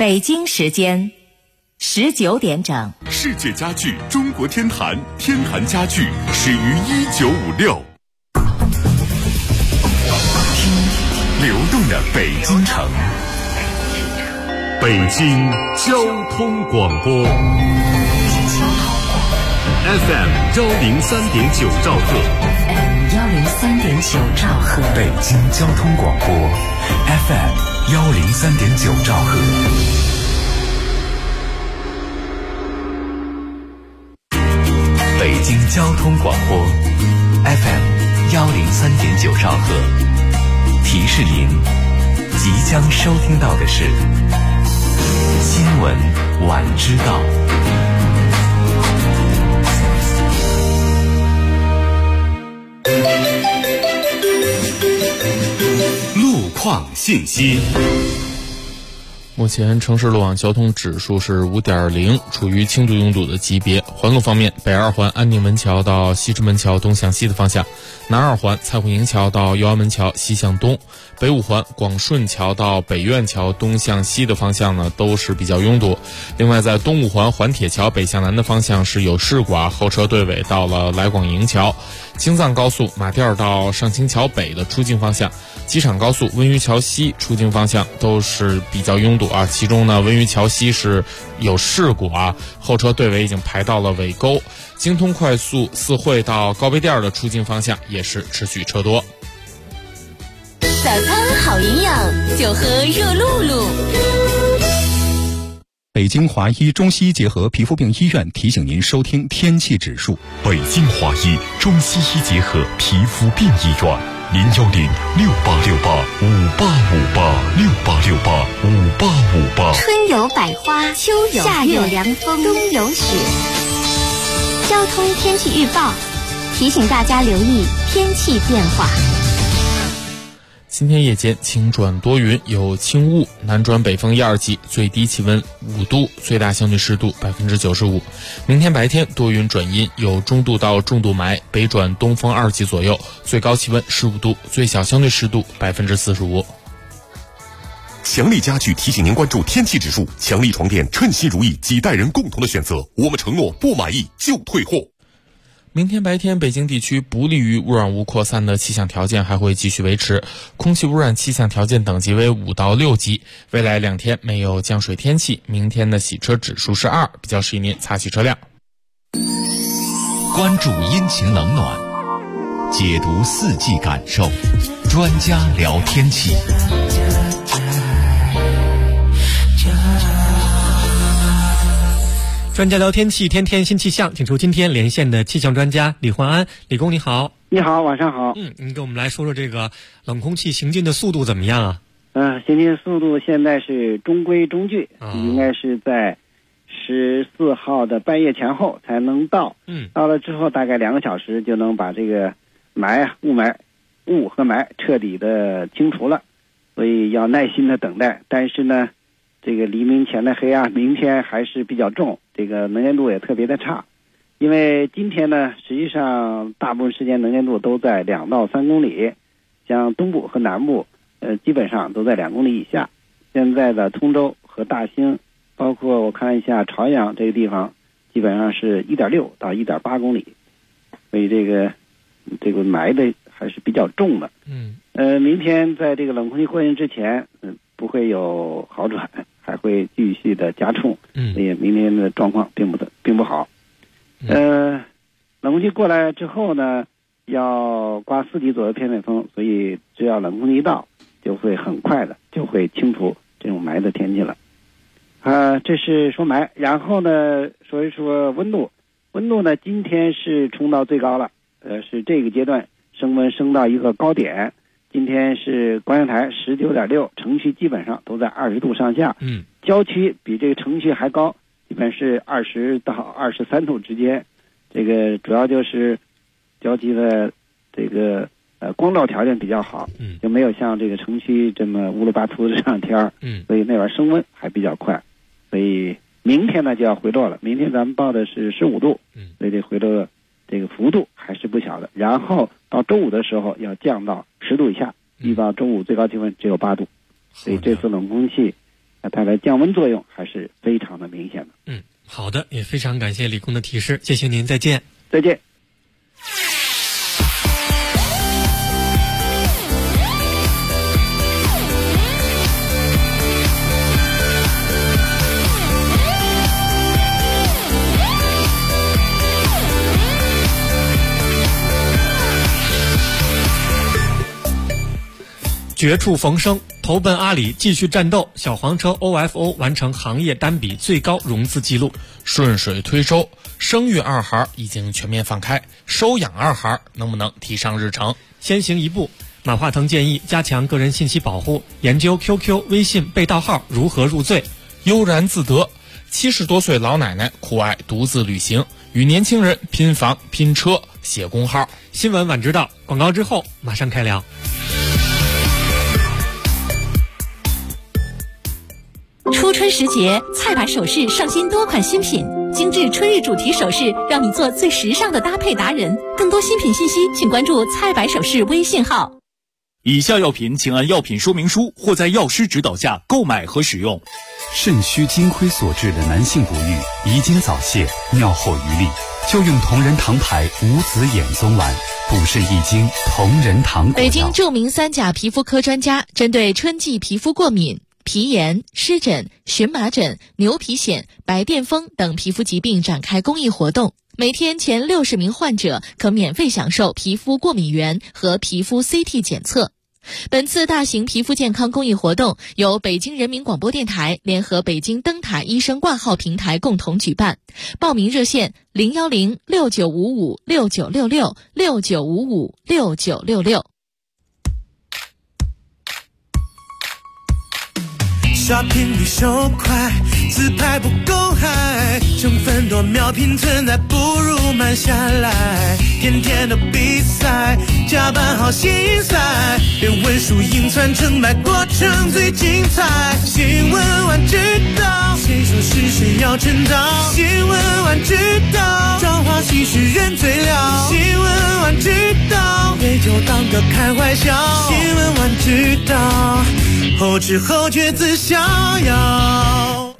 北京时间19点整。 世界家具中国天坛，天坛家具始于1956。听流动的北京城，北京交通广播 FM 103.9兆赫 103.9兆赫， 北京交通广播 FM 103.9兆赫。北京交通广播 FM 103.9兆赫，提示您即将收听到的是新闻晚知道。路况信息。 目前城市路网交通指数是 5.0， 处于轻度拥堵的级别。环路方面，北二环安定门桥到西直门桥东向西的方向，南二环蔡虎营桥到右安门桥西向东，北五环广顺桥到北苑桥东向西的方向呢都是比较拥堵。另外在东五环环铁桥北向南的方向是有事故，后车队尾到了来广营桥。京藏高速马甸到上清桥北的出境方向，机场高速温榆桥西出境方向都是比较拥堵啊。其中呢，温榆桥西是有事故啊，后车队尾已经排到了尾沟。京通快速四惠到高碑店的出境方向也是持续车多。 早餐好营养，就喝热露露。 北京华医中西医结合皮肤病医院提醒您收听天气指数。 北京华医中西医结合皮肤病医院，0106868586868685858。 春有百花，秋有夏有凉风，冬有雪。交通天气预报提醒大家留意天气变化。 今天夜间晴转多云，有轻雾，南转北风1、2级，最低气温5度，最大相对湿度95%。明天白天多云转阴，有中度到重度霾，北转东风2级左右，最高气温15度，最小相对湿度45%。 强力家具提醒您关注天气指数，强力床垫称心如意，几代人共同的选择，我们承诺不满意就退货。 明天白天，北京地区不利于污染物扩散的气象条件还会继续维持，空气污染气象条件等级为5到6级。未来2天没有降水天气，明天的洗车指数是2，比较适宜您擦洗车辆。 关注阴晴冷暖，解读四季感受，专家聊天气。 专家聊天气，天天新气象，请出今天连线的气象专家李焕安。李工你好。 你好，晚上好。 您给我们来说说这个冷空气行进的速度怎么样啊？ 行进速度现在是中规中矩，应该是在14号的半夜前后才能到。到了之后大概2个小时就能把这个雾和霾彻底的清除了，所以要耐心的等待。但是呢，这个黎明前的黑暗明天还是比较重，这个能见度也特别的差。因为今天呢，实际上大部分时间能见度都在2到3公里，像东部和南部基本上都在2公里以下。现在的通州和大兴，包括我看一下朝阳这个地方，基本上是1.6到1.8公里，所以这个霾的还是比较重的。明天在这个冷空气过境之前不会有好转，还会继续的加重，所以明天的状况并不好。冷空气过来之后呢，要刮4级左右偏北风，所以只要冷空气一到，就会很快的就会清除这种霾的天气了。这是说霾，然后呢说一说温度。温度呢今天是冲到最高了，是这个阶段升温升到一个高点。今天是观阳台19.6，城区基本上都在20度上下，郊区比这个城区还高，基本是20到23度之间。这个主要就是郊区的这个光照条件比较好，就没有像这个城区这么乌里巴秃的这样天儿，所以那边升温还比较快。所以明天呢就要回落了，明天咱们报的是15度，所以这回落这个幅度还是不小的。然后到周五的时候要降到10度以下，预报周五最高气温只有8度。所以这次冷空气它带来降温作用还是非常的明显的。 好的，也非常感谢李工的提示，谢谢您，再见。 再见。 绝处逢生，投奔阿里继续战斗，小黄车 OFO 完成行业单笔最高融资记录。 顺水推舟，生育二孩已经全面放开，收养二孩能不能提上日程？ 先行一步，马化腾建议加强个人信息保护，研究 QQ、微信被盗号如何入罪。 悠然自得，70多岁老奶奶酷爱独自旅行，与年轻人拼房拼车写工号。 新闻晚知道，广告之后马上开聊。 初春时节，菜百首饰上新多款新品，精致春日主题首饰，让你做最时尚的搭配达人。更多新品信息，请关注菜百首饰微信号。 以下药品请按药品说明书或在药师指导下购买和使用。 肾虚金亏所致的男性不育、遗精早泄、尿后余力，就用同仁堂牌无子衍宗丸，补肾益精，同仁堂果药。 北京著名3甲皮肤科专家针对春季皮肤过敏、皮炎、湿疹、荨麻疹、牛皮癣、白癜风等皮肤疾病展开公益活动，每天前60名患者可免费享受皮肤过敏原和皮肤 CT 检测。本次大型皮肤健康公益活动由北京人民广播电台联合北京灯塔医生挂号平台共同举办，报名热线010-6955-6966 Shopping 比手快，自拍不够嗨，成分多秒拼存在，不如慢下来。天天的比赛，加班好心塞，连文输赢传成败，过程最精彩。新闻晚知道，谁说是谁要称道？新闻晚知道，朝花夕拾人最了。新闻晚知道，对就当个开怀笑。新闻晚知道，后知后觉自逍遥。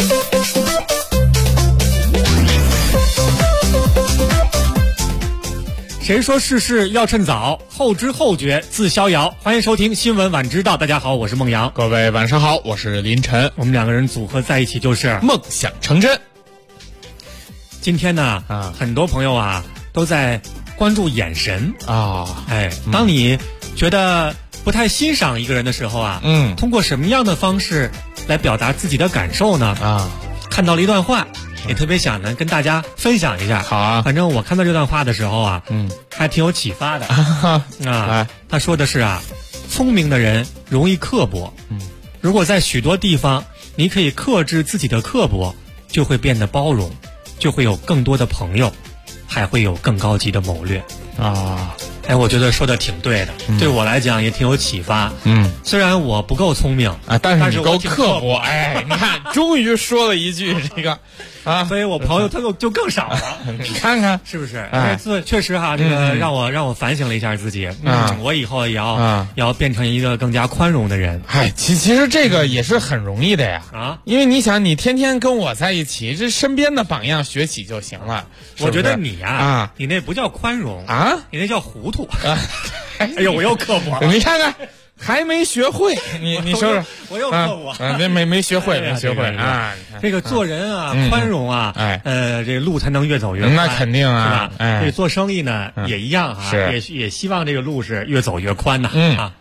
谁说事事要趁早，后知后觉自逍遥。欢迎收听新闻晚知道，大家好，我是孟阳。 各位晚上好，我是林晨。 我们2个人组合在一起就是梦想成真。 今天呢，很多朋友都在关注眼神当你觉得不太欣赏一个人的时候通过什么样的方式来表达自己的感受呢？看到了一段话，也特别想呢跟大家分享一下。 好啊， 反正我看到这段话的时候还挺有启发的他说的是聪明的人容易刻薄，如果在许多地方你可以克制自己的刻薄，就会变得包容，就会有更多的朋友，还会有更高级的谋略我觉得说的挺对的，对我来讲也挺有启发。虽然我不够聪明但是你够刻薄。你看，终于说了一句这个所以我朋友他就更少了。 你看看是不是？这次确实这个让我反省了一下自己。我以后也要变成一个更加宽容的人。 其实这个也是很容易的呀因为你想，你天天跟我在一起，这身边的榜样学起就行了。 我觉得你你那不叫宽容你那叫糊涂。哎呦，我又刻薄了。 你看看，还没学会。你说说， 我又刻薄。 没学会，没学会这个做人宽容这个路才能越走越宽。 那肯定是吧？这做生意呢也一样也希望这个路是越走越宽的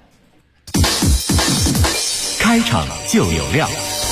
开场就有料。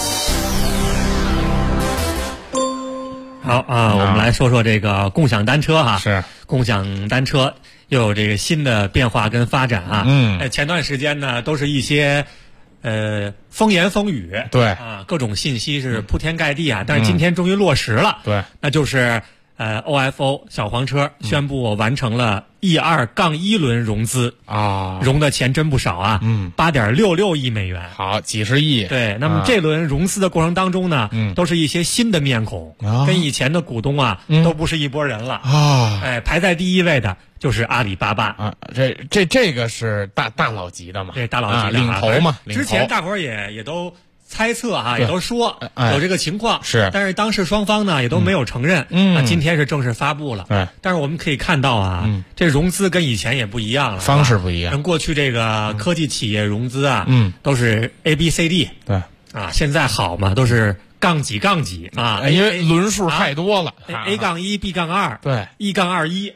好我们来说说这个共享单车是共享单车又有这个新的变化跟发展前段时间呢都是一些风言风语， 对各种信息是铺天盖地但是今天终于落实了， 对， 那就是OFO 小黄车宣布完成了E2-1轮融资融的钱真不少8.66亿美元， 好，几十亿。 对，那么这轮融资的过程当中呢都是一些新的面孔跟以前的股东都不是一拨人了排在第一位的就是阿里巴巴这个是大佬级的嘛， 对，大佬级的领头嘛。 之前大伙儿也都猜测也都说有这个情况， 是， 但是当事双方呢也都没有承认。今天是正式发布了。但是我们可以看到这融资跟以前也不一样了， 方式不一样。 跟过去这个科技企业融资都是 A、B、C、D。 对现在好嘛，都是杠几因为轮数太多了。 A-1 B-2， 对 E-1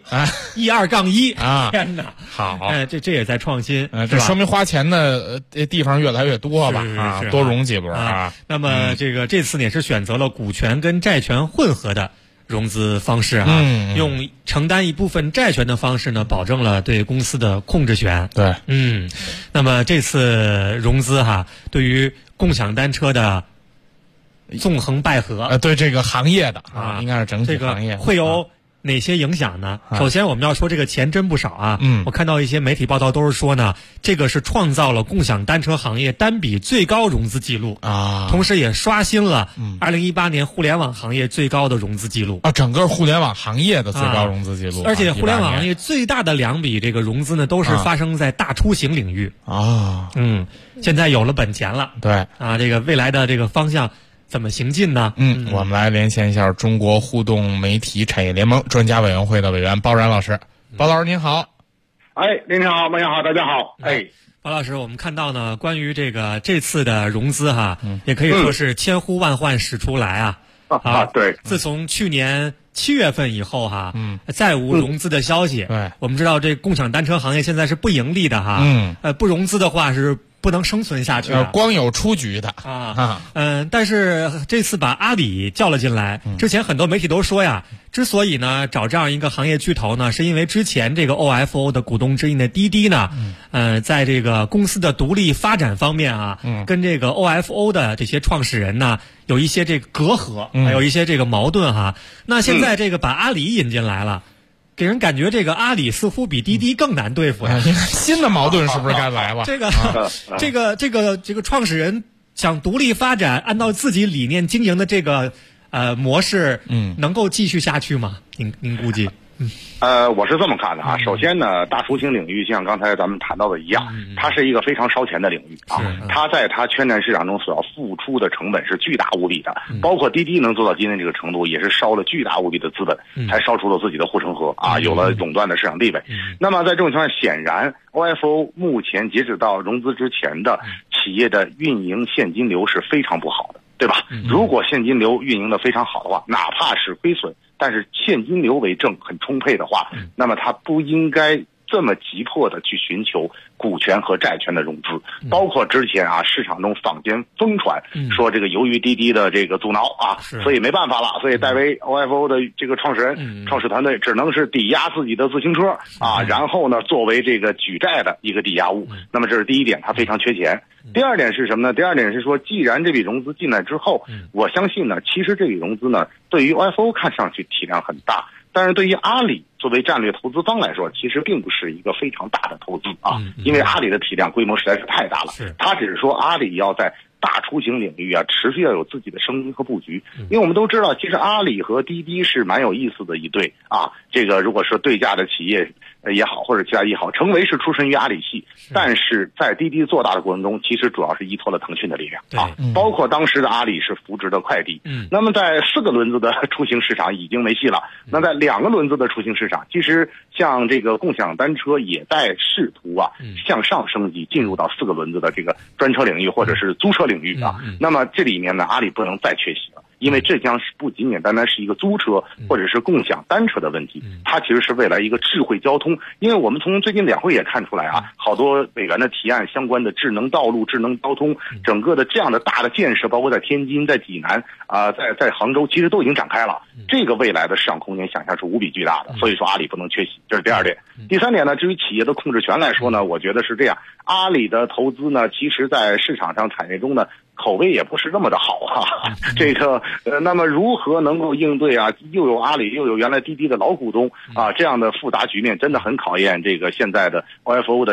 E-2 天哪， 好， 这也在创新， 这说明花钱的地方越来越多吧？多融几轮那么这次呢也是选择了股权跟债权混合的融资方式用承担一部分债权的方式呢，保证了对公司的控制权。 对， 那么这次融资对于共享单车的纵横捭阖， 对这个行业的应该是整体行业会有哪些影响呢？首先我们要说这个钱真不少我看到一些媒体报道都是说呢，这个是创造了共享单车行业单笔最高融资记录同时也刷新了2018年互联网行业最高的融资记录整个互联网行业的最高融资记录而且互联网行业最大的2笔这个融资呢，都是发生在大出行领域现在有了本钱了， 对这个未来的这个方向怎么行进呢？ 我们来连线一下中国互动媒体产业联盟专家委员会的委员包然老师。包老师您好。 您好，孟阳好，大家好。 包老师，我们看到呢，关于这次的融资也可以说是千呼万唤始出来对。 自从去年7月份以后再无融资的消息。我们知道这共享单车行业现在是不盈利的不融资的话是不能生存下去的， 光有出局的但是这次把阿里叫了进来，之前很多媒体都说之所以呢找这样一个行业巨头呢，是因为之前这个 OFO 的股东之一的滴滴呢，在这个公司的独立发展方面跟这个 OFO 的这些创始人呢有一些这个隔阂，还有一些这个矛盾那现在这个把阿里引进来了。给人感觉这个阿里似乎比滴滴更难对付新的矛盾是不是该来了？ 这个创始人想独立发展，按照自己理念经营的这个模式，能够继续下去吗？您估计？ 我是这么看的首先呢，大出行领域像刚才咱们谈到的一样，它是一个非常烧钱的领域它在它圈内市场中所要付出的成本是巨大无比的，包括滴滴能做到今天这个程度，也是烧了巨大无比的资本，才烧出了自己的护城河有了垄断的市场地位。那么在这种情况下，显然 OFO 目前截止到融资之前的企业的运营现金流是非常不好的，对吧？如果现金流运营的非常好的话，哪怕是亏损，但是现金流为正很充沛的话，那么它不应该这么急迫的去寻求股权和债权的融资，包括之前市场中坊间疯传说这个由于滴滴的这个阻挠所以没办法了，所以戴维 OFO 的这个创始人创始团队只能是抵押自己的自行车然后呢作为这个举债的一个抵押物。那么这是第一点，它非常缺钱。第二点是什么呢？第二点是说，既然这笔融资进来之后，我相信呢，其实这笔融资呢，对于 OFO 看上去体量很大，但是对于阿里作为战略投资方来说，其实并不是一个非常大的投资因为阿里的体量规模实在是太大了。他只是说阿里要在大出行领域持续要有自己的声音和布局。因为我们都知道，其实阿里和滴滴是蛮有意思的一对这个如果说对价的企业也好，或者其他也好，成为是出身于阿里系，但是在滴滴做大的过程中，其实主要是依托了腾讯的力量包括当时的阿里是扶植的快递那么在4个轮子的出行市场已经没戏了，那在2个轮子的出行市场，其实像这个共享单车也在试图向上升级，进入到4个轮子的这个专车领域或者是租车领域那么这里面呢，阿里不能再缺席了，因为这将是不仅仅单单是一个租车或者是共享单车的问题，它其实是未来一个智慧交通。因为我们从最近两会也看出来好多委员的提案相关的智能道路、智能交通，整个的这样的大的建设，包括在天津、在济南在杭州，其实都已经展开了。这个未来的市场空间想象是无比巨大的，所以说阿里不能缺席，这是第二点。第三点呢，至于企业的控制权来说呢，我觉得是这样，阿里的投资呢，其实在市场上产业中呢，口碑也不是那么的好这个那么如何能够应对又有阿里又有原来滴滴的老股东这样的复杂局面，真的很考验这个现在的 OFO 的这个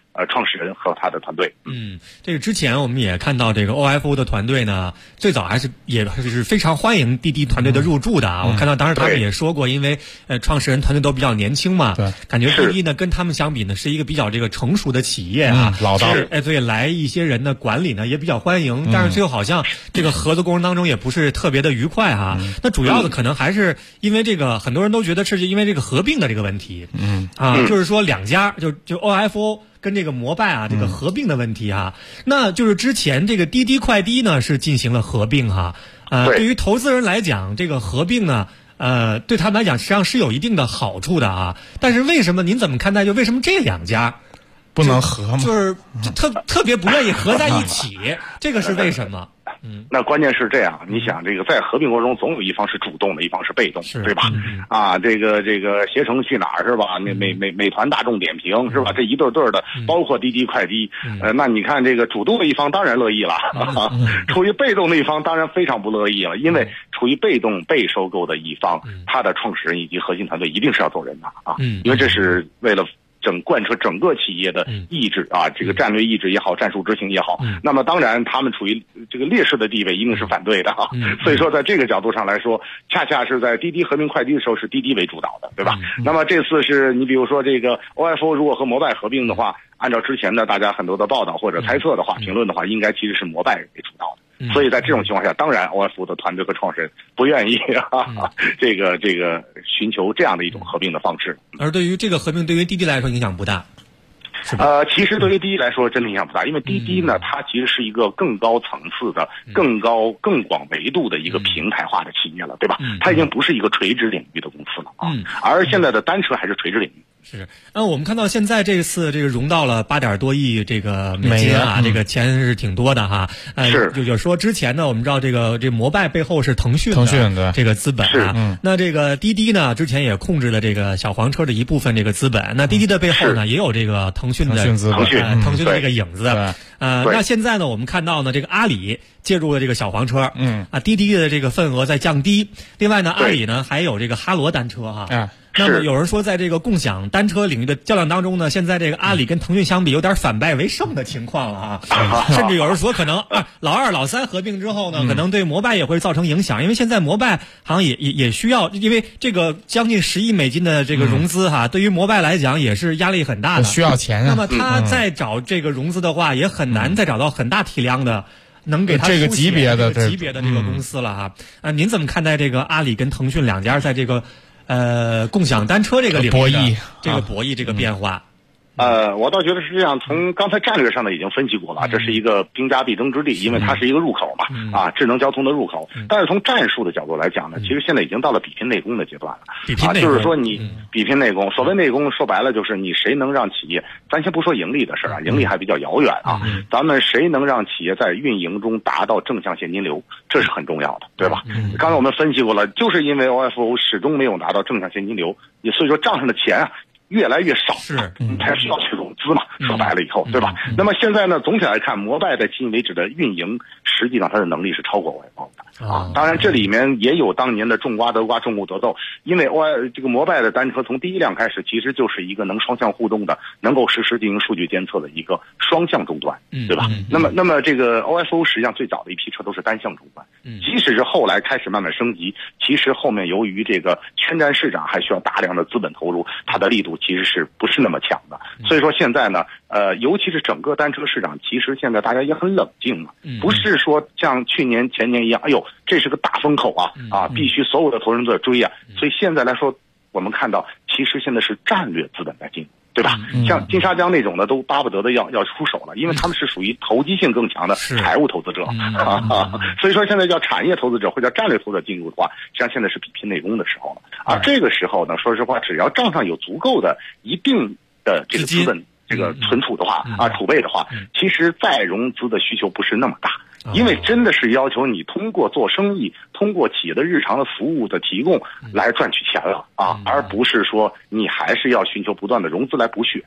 创始人和他的团队。 这个之前我们也看到这个 OFO 的团队呢，最早也是非常欢迎滴滴团队的入驻的啊。我看到当时他们也说过，因为创始人团队都比较年轻嘛，对，感觉滴滴呢跟他们相比呢是一个比较这个成熟的企业啊， 老道。 所以来一些人的管理呢也比较欢迎，但是最后好像这个合作过程当中也不是特别的愉快哈。那主要的可能还是因为这个很多人都觉得是因为这个合并的这个问题，就是说两家就 OFO 跟这个摩拜啊，这个合并的问题哈，那就是之前这个滴滴快滴呢是进行了合并哈，对于投资人来讲，这个合并呢，对他们来讲实际上是有一定的好处的啊。但是为什么您怎么看待？就为什么这两家不能合吗？ 就是特别不愿意合在一起，这个是为什么？ 那关键是这样，你想这个在合并过程中，总有一方是主动的，一方是被动，对吧？这个携程去哪儿是吧？美团、大众点评是吧？这一对对的，包括滴滴快滴，那你看这个主动的一方当然乐意了，处于被动的一方当然非常不乐意了，因为处于被动被收购的一方，他的创始人以及核心团队一定是要走人的啊，因为这是为了贯彻整个企业的意志啊，这个战略意志也好，战术执行也好，那么当然他们处于这个劣势的地位，一定是反对的啊。所以说，在这个角度上来说，恰恰是在滴滴合并快滴的时候，是滴滴为主导的，对吧？那么这次是你比如说这个 OFO 如果和摩拜合并的话，按照之前的大家很多的报道或者猜测的话，评论的话，应该其实是摩拜为主导的。所以在这种情况下，当然 OFO 的团队和创始人不愿意这个寻求这样的一种合并的方式。 而对于这个合并，对于滴滴来说影响不大。 其实对于滴滴来说真的影响不大，因为滴滴呢，它其实是一个更高层次的、更广维度的一个平台化的企业了，对吧？它已经不是一个垂直领域的公司了啊。而现在的单车还是垂直领域。 是，我们看到现在这次这个融到了8点多亿这个美金啊，这个钱是挺多的哈。有说之前呢，我们知道这摩拜背后是腾讯的这个资本啊。那这个滴滴呢，之前也控制了这个小黄车的一部分这个资本。那滴滴的背后呢，也有这个腾讯的这个影子。那现在呢，我们看到呢，这个阿里介入了这个小黄车，滴滴的这个份额在降低。另外呢，阿里呢还有这个哈罗单车哈。那么有人说，在这个共享单车领域的较量当中呢，现在这个阿里跟腾讯相比，有点反败为胜的情况了啊。甚至有人说，可能老二、老三合并之后呢，可能对摩拜也会造成影响，因为现在摩拜好像也需要，因为这个将近10亿美金的这个融资哈，对于摩拜来讲也是压力很大的， 需要钱啊。 那么他再找这个融资的话，也很难再找到很大体量的。能给他这个级别的这个公司了哈。您怎么看待这个阿里跟腾讯两家在这个共享单车这个领域博弈这个变化？ 我倒觉得是这样，从刚才战略上呢已经分析过了，这是一个兵家必争之地，因为它是一个入口嘛，智能交通的入口。但是从战术的角度来讲呢，其实现在已经到了比拼内功的阶段了。就是说你比拼内功，所谓内功说白了就是你谁能让企业，咱先不说盈利的事啊，盈利还比较遥远啊，咱们谁能让企业在运营中达到正向现金流，这是很重要的，对吧？刚才我们分析过了，就是因为 OFO 始终没有达到正向现金流，所以说账上的钱越来越少，才需要去融资嘛。说白了以后，对吧？那么现在呢，总体来看，摩拜在迄今为止的运营，实际上它的能力是超过 OFO 的啊。当然，这里面也有当年的种瓜得瓜，种木得豆，因为这个摩拜的单车从第一辆开始，其实就是一个能双向互动的，能够实时进行数据监测的一个双向终端，对吧？那么这个 OFO 实际上最早的一批车都是单向终端，即使是后来开始慢慢升级，其实后面由于这个圈占市场还需要大量的资本投入，它的力度其实是不是那么强的。所以说现在呢，尤其是整个单车市场，其实现在大家也很冷静嘛，不是说像去年前年一样，哎呦，这是个大风口啊，必须所有的投资人都在追啊。所以现在来说，我们看到其实现在是战略资本在进入，对吧？像金沙江那种的都巴不得的要出手了，因为他们是属于投机性更强的财务投资者所以说现在叫产业投资者或者战略投资者进入的话，实际上现在是比拼内功的时候了。而这个时候呢，说实话，只要账上有足够的一定的这个资本这个存储的话储备的话，其实再融资的需求不是那么大。因为真的是要求你通过做生意，通过企业的日常的服务的提供来赚取钱了而不是说你还是要寻求不断的融资来补血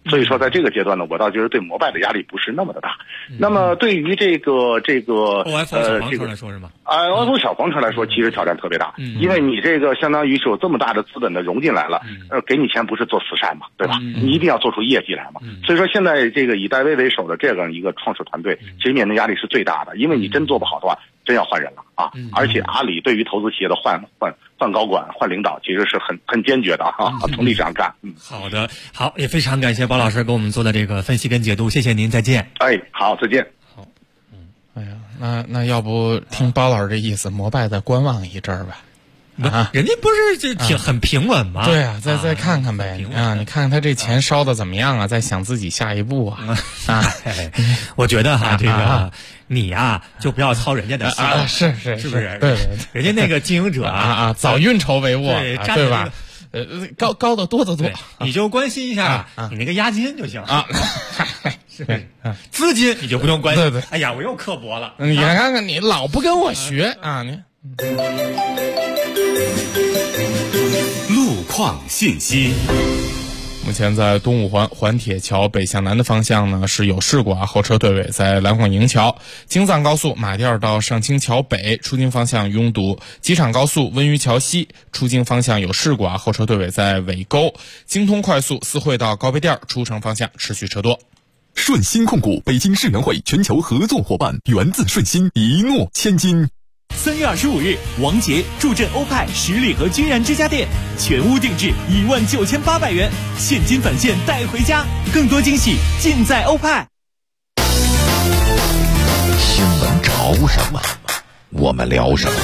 所以说在这个阶段呢，我倒觉得对摩拜的压力不是那么的大。那么对于这个 OFO 小黄车来说是吗 ？OFO 小黄车来说，其实挑战特别大，因为你这个相当于是有这么大的资本的融进来了，给你钱不是做慈善嘛，对吧？你一定要做出业绩来嘛。所以说现在这个以戴维为首的这样一个创始团队，其实面临压力是最大的，因为你真做不好的话，真要换人了啊！而且阿里对于投资企业的换高管、换领导，其实是很坚决的啊，从历史上看。 好的，好，也非常感谢包老师给我们做的这个分析跟解读，谢谢您，再见。 好，再见。 好，哎呀，那要不听包老师这意思，摩拜再观望一阵儿吧。 人家不是很平稳吗？ 对啊，再看看呗你看看他这钱烧的怎么样啊？再想自己下一步啊！ 我觉得这个你呀，就不要操人家的心是不是？ 对， 人家那个经营者早运筹帷幄，对吧？高的多， 你就关心一下你那个押金就行啊。是资金你就不用关心。 对， 哎呀，我又刻薄了。 你看看你老不跟我学啊你。 路况信息。 目前在东五环环铁桥北向南的方向呢是有事故后车队尾在蓝晃营桥，京藏高速马甸到上清桥北出京方向拥堵，机场高速温榆桥西出京方向有事故后车队尾在尾沟，京通快速四惠到高碑店出城方向持续车多。 顺鑫控股北京世园会全球合作伙伴，源自顺鑫，一诺千金。 3月25日，王杰助阵欧派十里河君然之家店，全屋定制19800元，现金返现带回家，更多惊喜尽在欧派。 新闻潮什么，我们聊什么。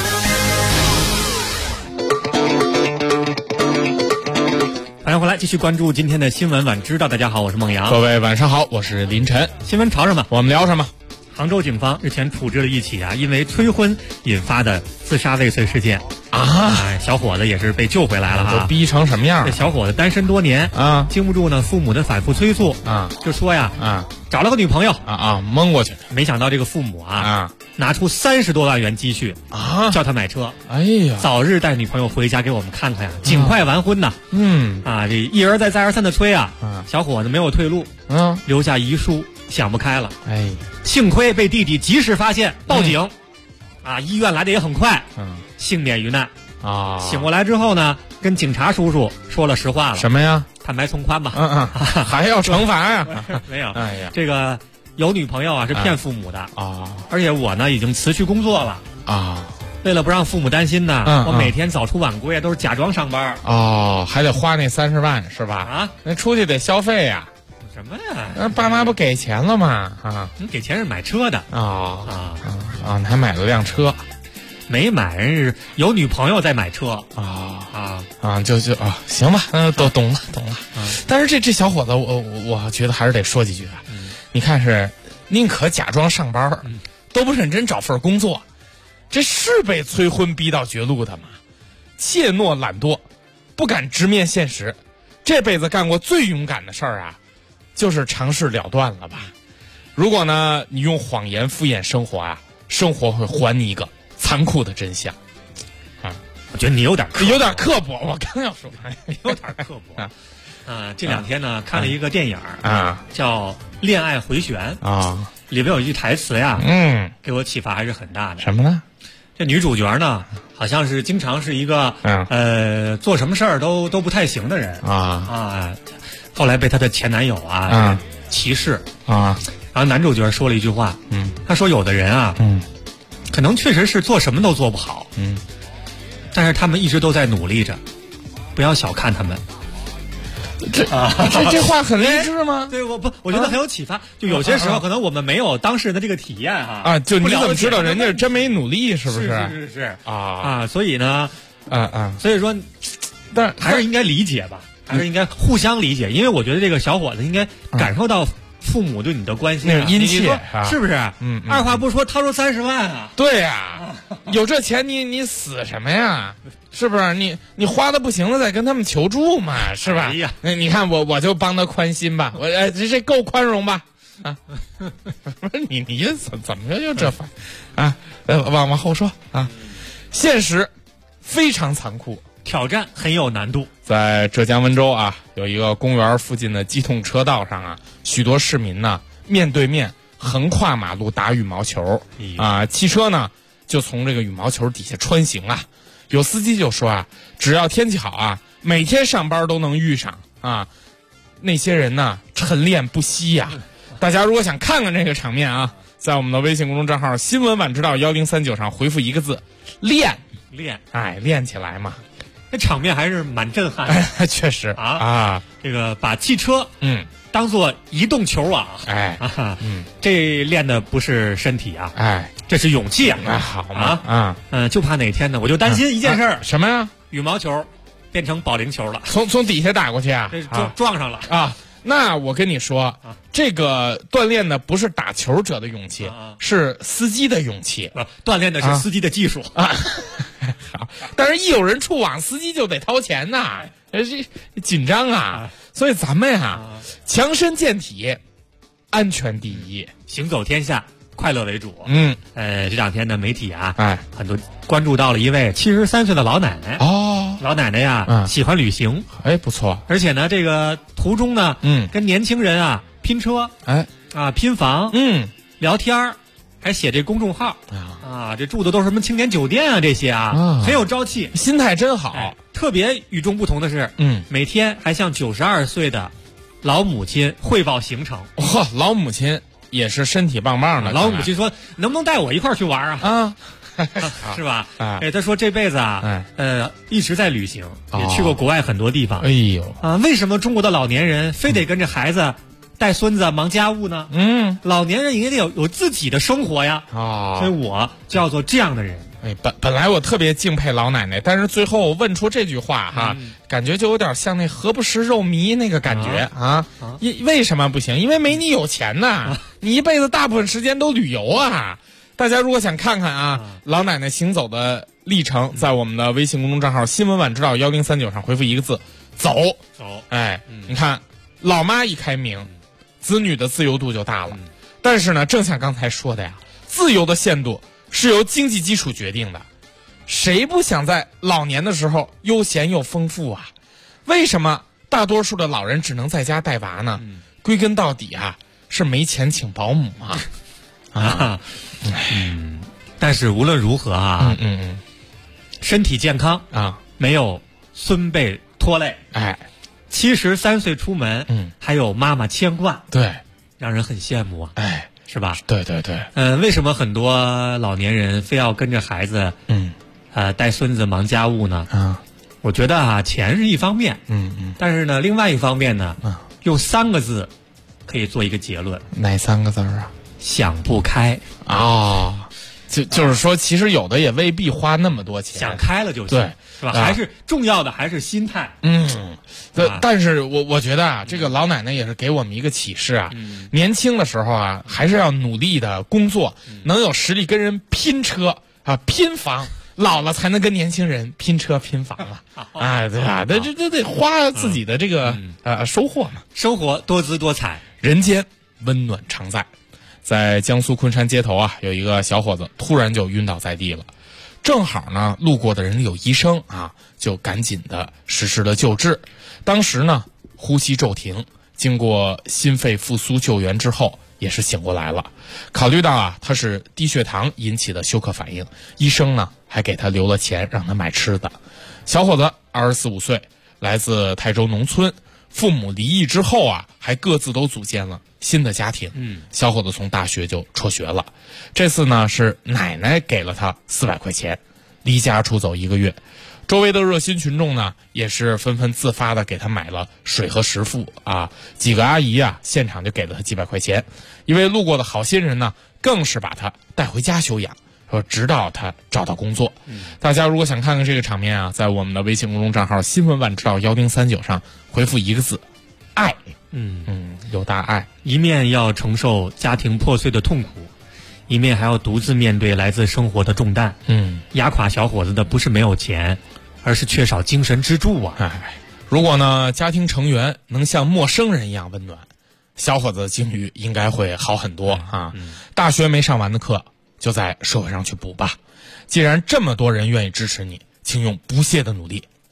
欢迎回来，继续关注今天的新闻晚知道。大家好，我是孟阳。 各位晚上好，我是林晨。 新闻潮什么， 我们聊什么。 杭州警方日前处置了一起因为催婚引发的自杀未遂事件小伙子也是被救回来了都逼成什么样？ 这小伙子单身多年经不住呢父母的反复催促就说找了个女朋友蒙过去。 没想到这个父母拿出30多万元积蓄叫他买车。 哎呀， 早日带女朋友回家给我们看看尽快完婚呐。这一而再再而三的催小伙子没有退路留下遗书，想不开了。幸亏被弟弟及时发现报警医院来的也很快幸免于难醒过来之后呢，跟警察叔叔说了实话了。 什么呀？ 坦白从宽吧。 还要惩罚呀？ 没有。哎呀，这个有女朋友是骗父母的而且我呢已经辞去工作了为了不让父母担心呢我每天早出晚归都是假装上班还得花那30万是吧？那出去得消费呀。 什么呀？ 爸妈不给钱了吗？ 你给钱是买车的你还买了辆车？ 没买，人是有女朋友在买车行吧，都懂了。但是这小伙子，我觉得还是得说几句你看是宁可假装上班都不认真找份工作，这是被催婚逼到绝路的吗？怯懦懒惰，不敢直面现实，这辈子干过最勇敢的事儿就是尝试了断了吧。如果呢你用谎言敷衍生活生活会还你一个残酷的真相我觉得你有点刻薄，我刚要说有点刻薄这2天呢看了一个电影叫《恋爱回旋》里边有一句台词给我启发还是很大的。 什么呢？ 这女主角呢好像是经常是一个做什么事儿都不太行的人后来被她的前男友歧视然后男主角说了一句话他说有的人可能确实是做什么都做不好但是他们一直都在努力着，不要小看他们。 这话很励志吗？ 对，我觉得很有启发。就有些时候可能我们没有当事人的这个体验就你怎么知道人家是真没努力？是不是？ 是所以呢所以说，但还是应该理解吧，还是应该互相理解，因为我觉得这个小伙子应该感受到父母对你的关心那是殷切是不是？二话不说掏出30万对有这钱你死什么呀？是不是？你花的不行了再跟他们求助嘛，是吧？你看我就帮他宽心吧，我这够宽容吧？不是你怎么就这反往后说现实非常残酷， 挑战很有难度。 在浙江温州啊，有一个公园附近的机动车道上啊，许多市民呢面对面横跨马路打羽毛球啊，汽车呢就从这个羽毛球底下穿行啊。有司机就说啊，只要天气好啊，每天上班都能遇上啊。那些人呢晨练不息呀。大家如果想看看这个场面啊，在我们的微信公众账号新闻晚知道1039上回复一个字练，哎，练起来嘛。 这场面还是蛮震撼的。 哎，确实啊， 这个把汽车当做移动球网， 哎， 这练的不是身体啊， 哎， 这是勇气啊。 哎，好嘛就怕哪天呢，我就担心一件事什么呀？ 羽毛球变成保龄球了， 从底下打过去啊， 撞上了啊。那我跟你说，这个锻炼的不是打球者的勇气，是司机的勇气。 锻炼的是司机的技术啊。好，但是一有人触网，司机就得掏钱呐，这紧张啊。所以咱们呀，强身健体，安全第一， 行走天下，快乐为主。这两天的媒体啊，很多关注到了一位73岁的老奶奶。老奶奶呀，喜欢旅行， 哎，不错。 而且呢，这个途中呢，跟年轻人啊拼车，拼房，聊天，还写这公众号啊，这住的都是什么青年酒店啊，这些啊，很有朝气， 心态真好。 特别与众不同的是，每天还向92岁的老母亲汇报行程。 老母亲也是身体棒棒的。 老母亲说：“能不能带我一块儿去玩啊？”是吧？他说这辈子啊，一直在旅行，也去过国外很多地方。 哎呦为什么中国的老年人非得跟着孩子带孙子忙家务呢？老年人也得有自己的生活呀。所以我叫做这样的人。 哎，本来我特别敬佩老奶奶，但是最后我问出这句话哈，感觉就有点像那何不食肉糜那个感觉啊。为什么不行？因为没你有钱呐，你一辈子大部分时间都旅游啊。大家如果想看看啊，老奶奶行走的历程，在我们的微信公众账号新闻晚知道1039上回复一个字走。哎，你看老妈一开明，子女的自由度就大了。但是呢，正像刚才说的呀，自由的限度是由经济基础决定的。谁不想在老年的时候悠闲又丰富啊？为什么大多数的老人只能在家带娃呢？归根到底啊，是没钱请保姆啊。 但是无论如何啊，身体健康啊，没有孙辈拖累。哎，73岁出门，还有妈妈牵挂， 对， 让人很羡慕啊。哎，是吧？ 对对对。 为什么很多老年人非要跟着孩子，带孙子忙家务呢？我觉得啊，钱是一方面，但是呢，另外一方面呢，用3个字可以做一个结论。 哪3个字啊？ 想不开啊。就是说，其实有的也未必花那么多钱， 想开了就行， 对， 是吧？还是重要的还是心态。 但是我觉得啊，这个老奶奶也是给我们一个启示啊，年轻的时候啊，还是要努力的工作，能有实力跟人拼车啊，拼房。老了才能跟年轻人拼车拼房了啊，对吧？这得花自己的这个收获嘛。 生活多姿多彩， 人间温暖常在。在江苏昆山街头啊，有一个小伙子突然就晕倒在地了，正好呢，路过的人里有医生啊，就赶紧的实施了救治。当时呢，呼吸骤停，经过心肺复苏救援之后，也是醒过来了。考虑到啊，他是低血糖引起的休克反应，医生呢还给他留了钱让他买吃的。小伙子24、25岁，来自台州农村，父母离异之后啊，还各自都组建了新的家庭。小伙子从大学就辍学了。这次呢，是奶奶给了他400块钱，离家出走1个月。周围的热心群众呢，也是纷纷自发的给他买了水和食付啊。几个阿姨啊，现场就给了他几百块钱。一位路过的好心人呢，更是把他带回家休养，说直到他找到工作。大家如果想看看这个场面啊，在我们的微信公众账号新闻晚知道1039上回复一个字爱。有大爱。 一面要承受家庭破碎的痛苦，一面还要独自面对来自生活的重担。压垮小伙子的不是没有钱，而是缺少精神支柱啊。 如果呢，家庭成员能像陌生人一样温暖，小伙子的境遇应该会好很多啊。大学没上完的课，就在社会上去补吧。既然这么多人愿意支持你，请用不懈的努力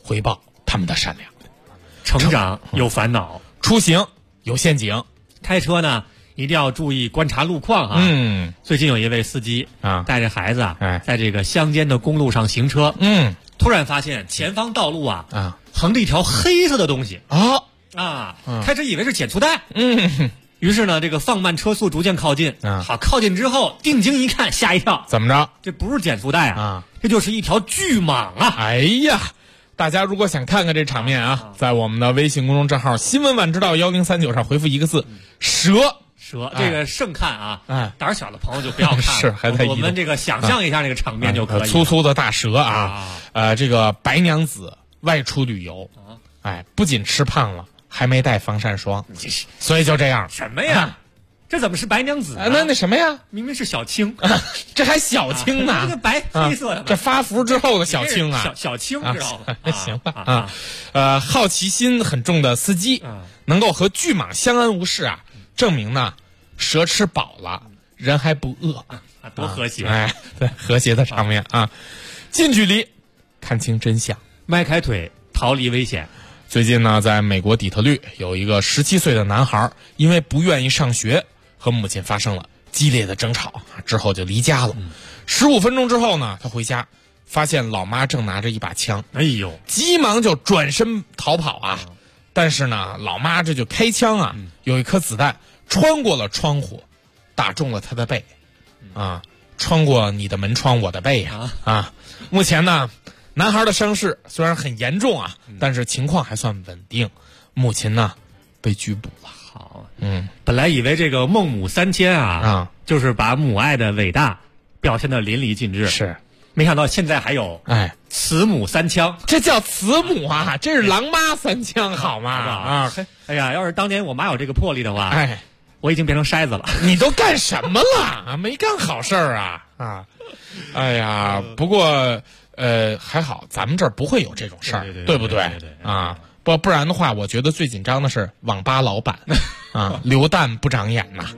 回报他们的善良。 成长有烦恼， 出行有陷阱， 开车呢一定要注意观察路况啊。最近有一位司机带着孩子在这个乡间的公路上行车，突然发现前方道路横着一条黑色的东西开始以为是减速带，于是呢这个放慢车速逐渐靠近，好靠近之后定睛一看，吓一跳， 怎么着？ 这不是减速带这就是一条巨蟒啊！ 哎呀，大家如果想看看这场面在我们的微信公众账号新闻晚知道1039上回复一个字蛇， 这个盛看胆小的朋友就不要看了， 是还在我们这个想象一下这个场面就可以了。 粗粗的大蛇这个白娘子外出旅游不仅吃胖了，还没带防晒霜，所以就这样。 什么呀？这怎么是白娘子那什么呀？ 明明是小青， 这还小青呢？ 这个白黑色的， 这发福之后的小青小青知道吗？ 行吧好奇心很重的司机能够和巨蟒相安无事证明呢蛇吃饱了，人还不饿多和谐对，和谐的场面近距离看清真相， 迈开腿逃离危险。 最近呢，在美国底特律有一个17岁的男孩，因为不愿意上学，和母亲发生了激烈的争吵，之后就离家了。15分钟之后呢，他回家发现老妈正拿着一把枪，急忙就转身逃跑但是呢，老妈这就开枪有一颗子弹穿过了窗户，打中了他的背穿过你的门窗我的背目前呢，男孩的伤势虽然很严重但是情况还算稳定，母亲呢被拘捕了。 好，本来以为这个孟母三迁就是把母爱的伟大表现得淋漓尽致， 是， 没想到现在还有慈母三枪， 这叫慈母这是狼妈三枪好吗？ 哎呀，要是当年我妈有这个魄力的话，我已经变成筛子了。 你都干什么了没干好事儿哎呀，不过还好咱们这儿不会有这种事儿，对不对？不然的话，我觉得最紧张的是网吧老板流弹不长眼呐。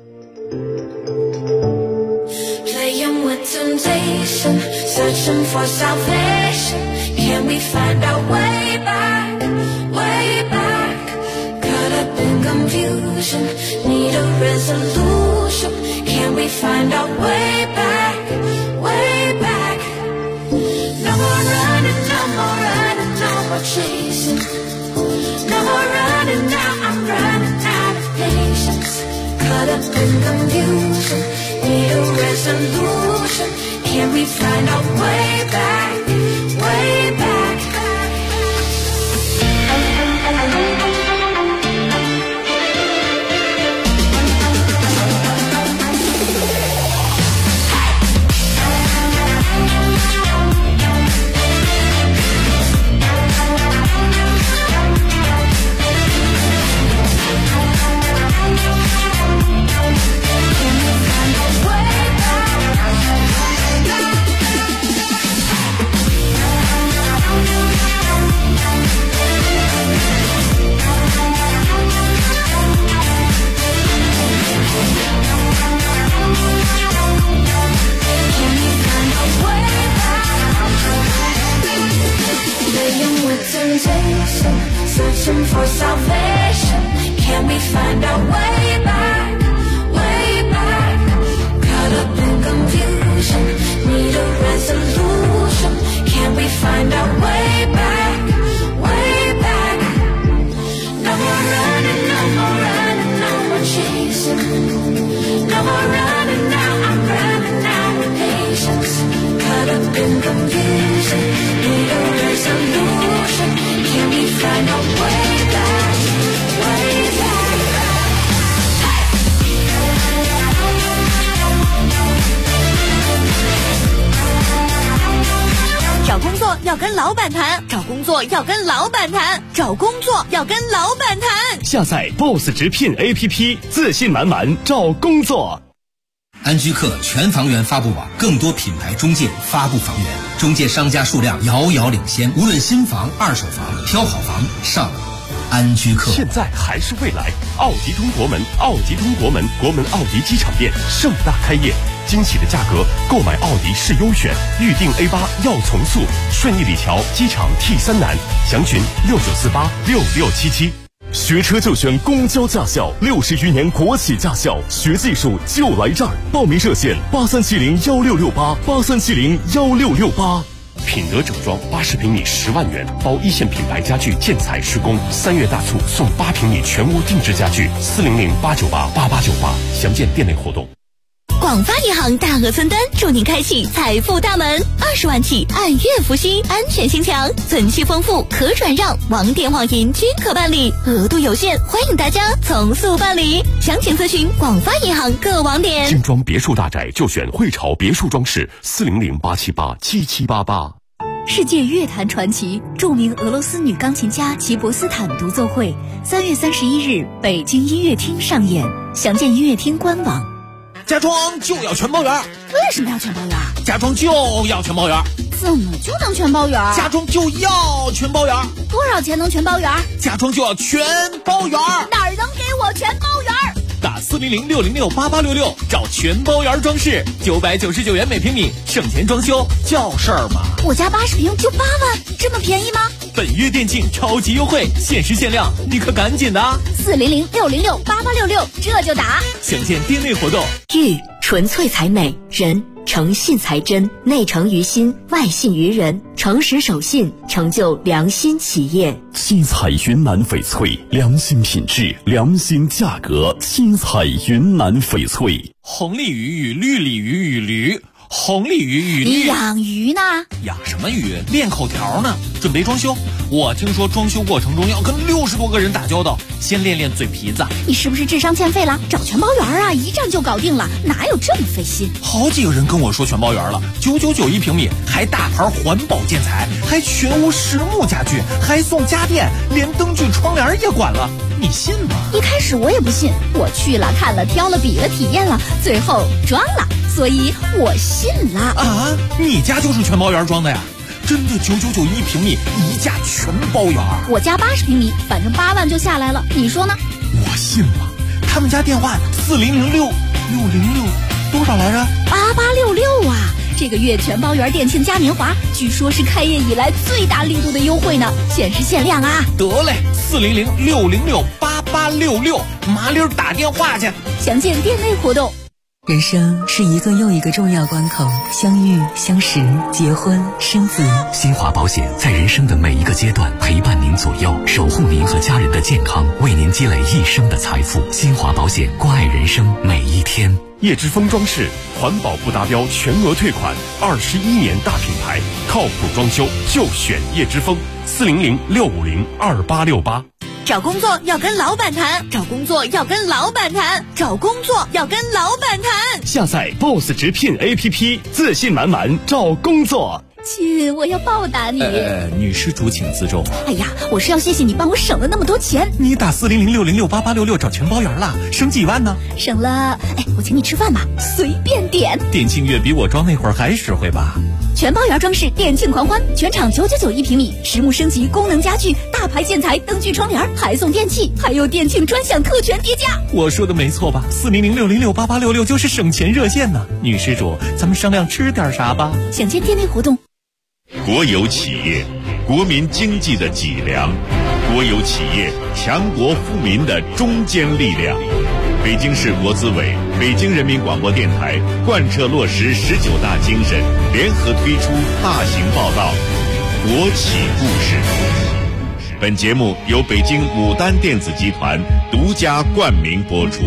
Playing with temptation, searching for salvation. Can we find our way back, way back? Caught up in confusion, need a resolution. Can we find our way back, way back? No more running, no more running, no more chasing. No more running now, I'm running out of patience. Caught up in confusion, need a resolution. Can we find our way back, way back? Searching for salvation. Can we find our way back, way back? Caught up in confusion, need a resolution. Can we find our way back, way back? No more running, no more running, no more chasing. No more running now, I'm running out of patience. Caught up in confusion, need a resolution. Can we find our way back, way back? 找工作要跟老板谈，找工作要跟老板谈，找工作要跟老板谈。 下载 BOSS 直聘 APP， 自信满满找工作。 安居客全房源发布网，更多品牌中介发布房源，中介商家数量遥遥领先。无论新房、二手房，挑好房上安居客。 现在还是未来，奥迪通国门，奥迪通国门，国门奥迪机场店盛大开业。 惊喜的价格，购买奥迪是优选，预定 A8要从速。顺义里桥机场 T3南，详询69486677。 学车就选公交驾校，60余年国企驾校，学技术就来这儿。报名热线83701668，83701668。 品德整装80平米10万元，包一线品牌家具建材施工，3月大促送8平米全屋定制家具，400-898-8898，详见店内活动。 广发银行大额存单祝您开启财富大门，20万起按月付息，安全性强，存期丰富，可转让，网点网银均可办理，额度有限，欢迎大家从速办理。详情咨询广发银行各网点。 精装别墅大宅就选汇潮别墅装饰，400-878-7788。 世界乐坛传奇、著名俄罗斯女钢琴家齐博斯坦独奏会3月31日北京音乐厅上演，详见音乐厅官网。 家装就要全包圆。 为什么要全包圆？ 家装就要全包圆。 怎么就能全包圆？ 家装就要全包圆。 多少钱能全包圆？ 家装就要全包圆。 哪儿能给我全包圆？ 打400-606-8866找全包圆装饰，999元每平米，省钱装修叫事儿嘛。 我家80平就8万，这么便宜吗？ 本月店庆超级优惠，限时限量，你可赶紧的 ！400-606-8866，这就打。 详见店内活动。 玉纯粹才美，人诚信才真，内诚于心，外信于人，诚实守信，成就良心企业。 七彩云南翡翠，良心品质，良心价格。七彩云南翡翠。 红鲤鱼与绿鲤鱼与驴，红鲤鱼与绿。 你养鱼呢？ 养什么鱼？练口条呢。准备装修，我听说装修过程中要跟60多个人打交道，先练练嘴皮子。 你是不是智商欠费了？找全包圆啊，一站就搞定了，哪有这么费心？ 好几个人跟我说全包圆了，999平米，还大牌环保建材，还全屋实木家具，还送家电，连灯具窗帘也管了，你信吗？ 一开始我也不信，我去了看了挑了比了体验了，最后装了，所以我信了。 啊，你家就是全包圆装的呀？真的999平米，一价全包圆。 我家80平米，反正8万就下来了，你说呢？ 我信了。他们家电话400-606多少来着 ？8866啊！这个月全包圆店庆嘉年华，据说是开业以来最大力度的优惠呢，限时限量啊！ 得嘞，400-606-8866，麻溜打电话去。 详见店内活动。 人生是一个又一个重要关口，相遇、相识、结婚、生子。 新华保险在人生的每一个阶段陪伴您左右，守护您和家人的健康，为您积累一生的财富。新华保险，关爱人生每一天。 叶之峰装饰，环保不达标全额退款，21年大品牌，靠谱装修就选叶之峰，400-650-2868。 找工作要跟老板谈，找工作要跟老板谈，找工作要跟老板谈。 下载 BOSS 直聘 APP， 自信满满找工作。 亲，我要报答你。 女施主请自重。 哎呀，我是要谢谢你帮我省了那么多钱。 你打400-606-8866找全包圆了，省几万呢？ 省了，我请你吃饭吧，随便点。 店庆月比我装那会儿还实惠吧？ 全包圆装饰店庆狂欢，全场991平米，实木升级，功能家具，大牌建材，灯具窗帘，还送电器，还有店庆专享特权叠加。 我说的没错吧？400-606-8866就是省钱热线呢。女施主，咱们商量吃点啥吧？ 详见店内活动。 国有企业，国民经济的脊梁；国有企业，强国富民的中坚力量。北京市国资委、北京人民广播电台贯彻落实19大精神，联合推出大型报道《国企故事》。本节目由北京牡丹电子集团独家冠名播出。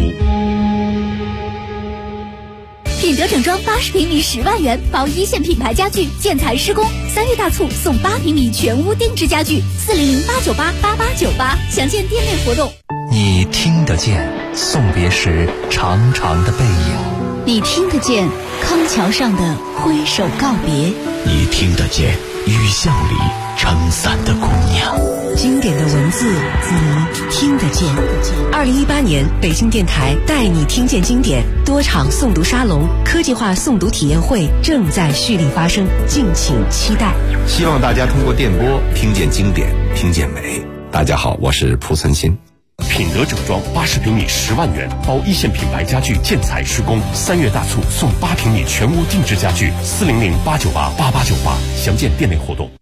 品德整装80平米10万元，包一线品牌家具建材施工，3月大促送8平米全屋定制家具，400-898-8898，详见店内活动。 你听得见送别时长长的背影， 你听得见康桥上的挥手告别， 你听得见雨巷里撑伞的姑娘。 经典的文字，你听得见。2018年，北京电台带你听见经典多场诵读沙龙、科技化诵读体验会正在蓄力发生，敬请期待。 希望大家通过电波听见经典，听见美。大家好，我是蒲存昕。 品德整装80平米10万元，包一线品牌家具建材施工。3月大促送8平米全屋定制家具，400-898-8898，详见店内活动。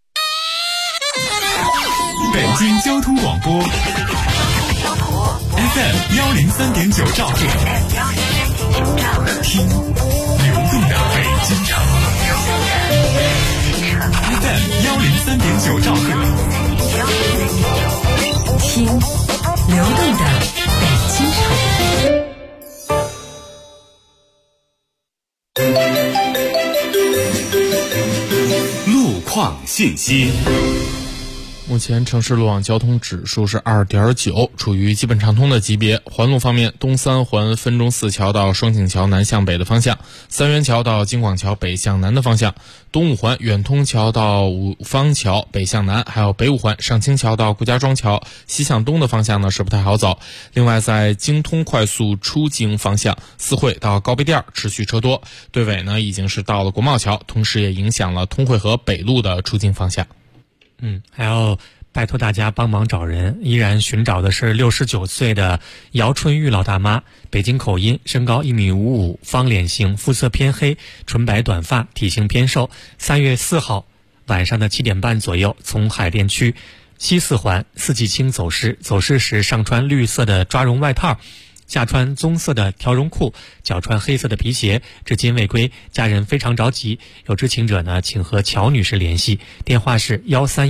北京交通广播 FM103.9兆赫，听流动的北京城。FM103.9兆赫， 听流动的北京城。 路况信息。 目前城市路网交通指数是2.9，处于基本畅通的级别。环路方面，东三环分钟寺桥到双井桥南向北的方向，三元桥到京广桥北向南的方向，东五环远通桥到五方桥北向南，还有北五环上清桥到顾家庄桥西向东的方向呢是不太好走。另外，在京通快速出京方向，四惠到高碑店持续车多，队尾呢已经是到了国贸桥，同时也影响了通惠河北路的出京方向。 还要拜托大家帮忙找人，依然寻找的是69岁的姚春玉老大妈，北京口音，身高1.55米，方脸型，肤色偏黑，纯白短发，体型偏瘦。3月4号晚上的7点半左右，从海淀区西四环四季青走失时上穿绿色的抓绒外套，下穿棕色的条绒裤，脚穿黑色的皮鞋，至今未归，家人非常着急。有知情者呢，请和乔女士联系，电话是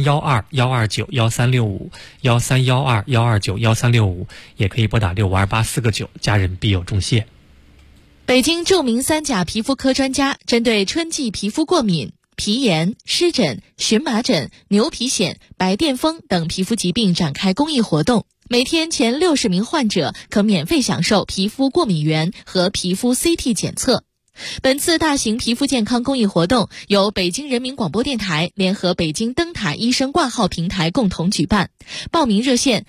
1312-129-1365，1312-129-1365，也可以拨打6528-4个9，家人必有重谢。 北京著名3甲皮肤科专家针对春季皮肤过敏、皮炎、湿疹、荨麻疹、牛皮癣、白癜风等皮肤疾病展开公益活动。每天前60名患者可免费享受皮肤过敏原和皮肤 CT 检测。本次大型皮肤健康公益活动由北京人民广播电台联合北京灯塔医生挂号平台共同举办。报名热线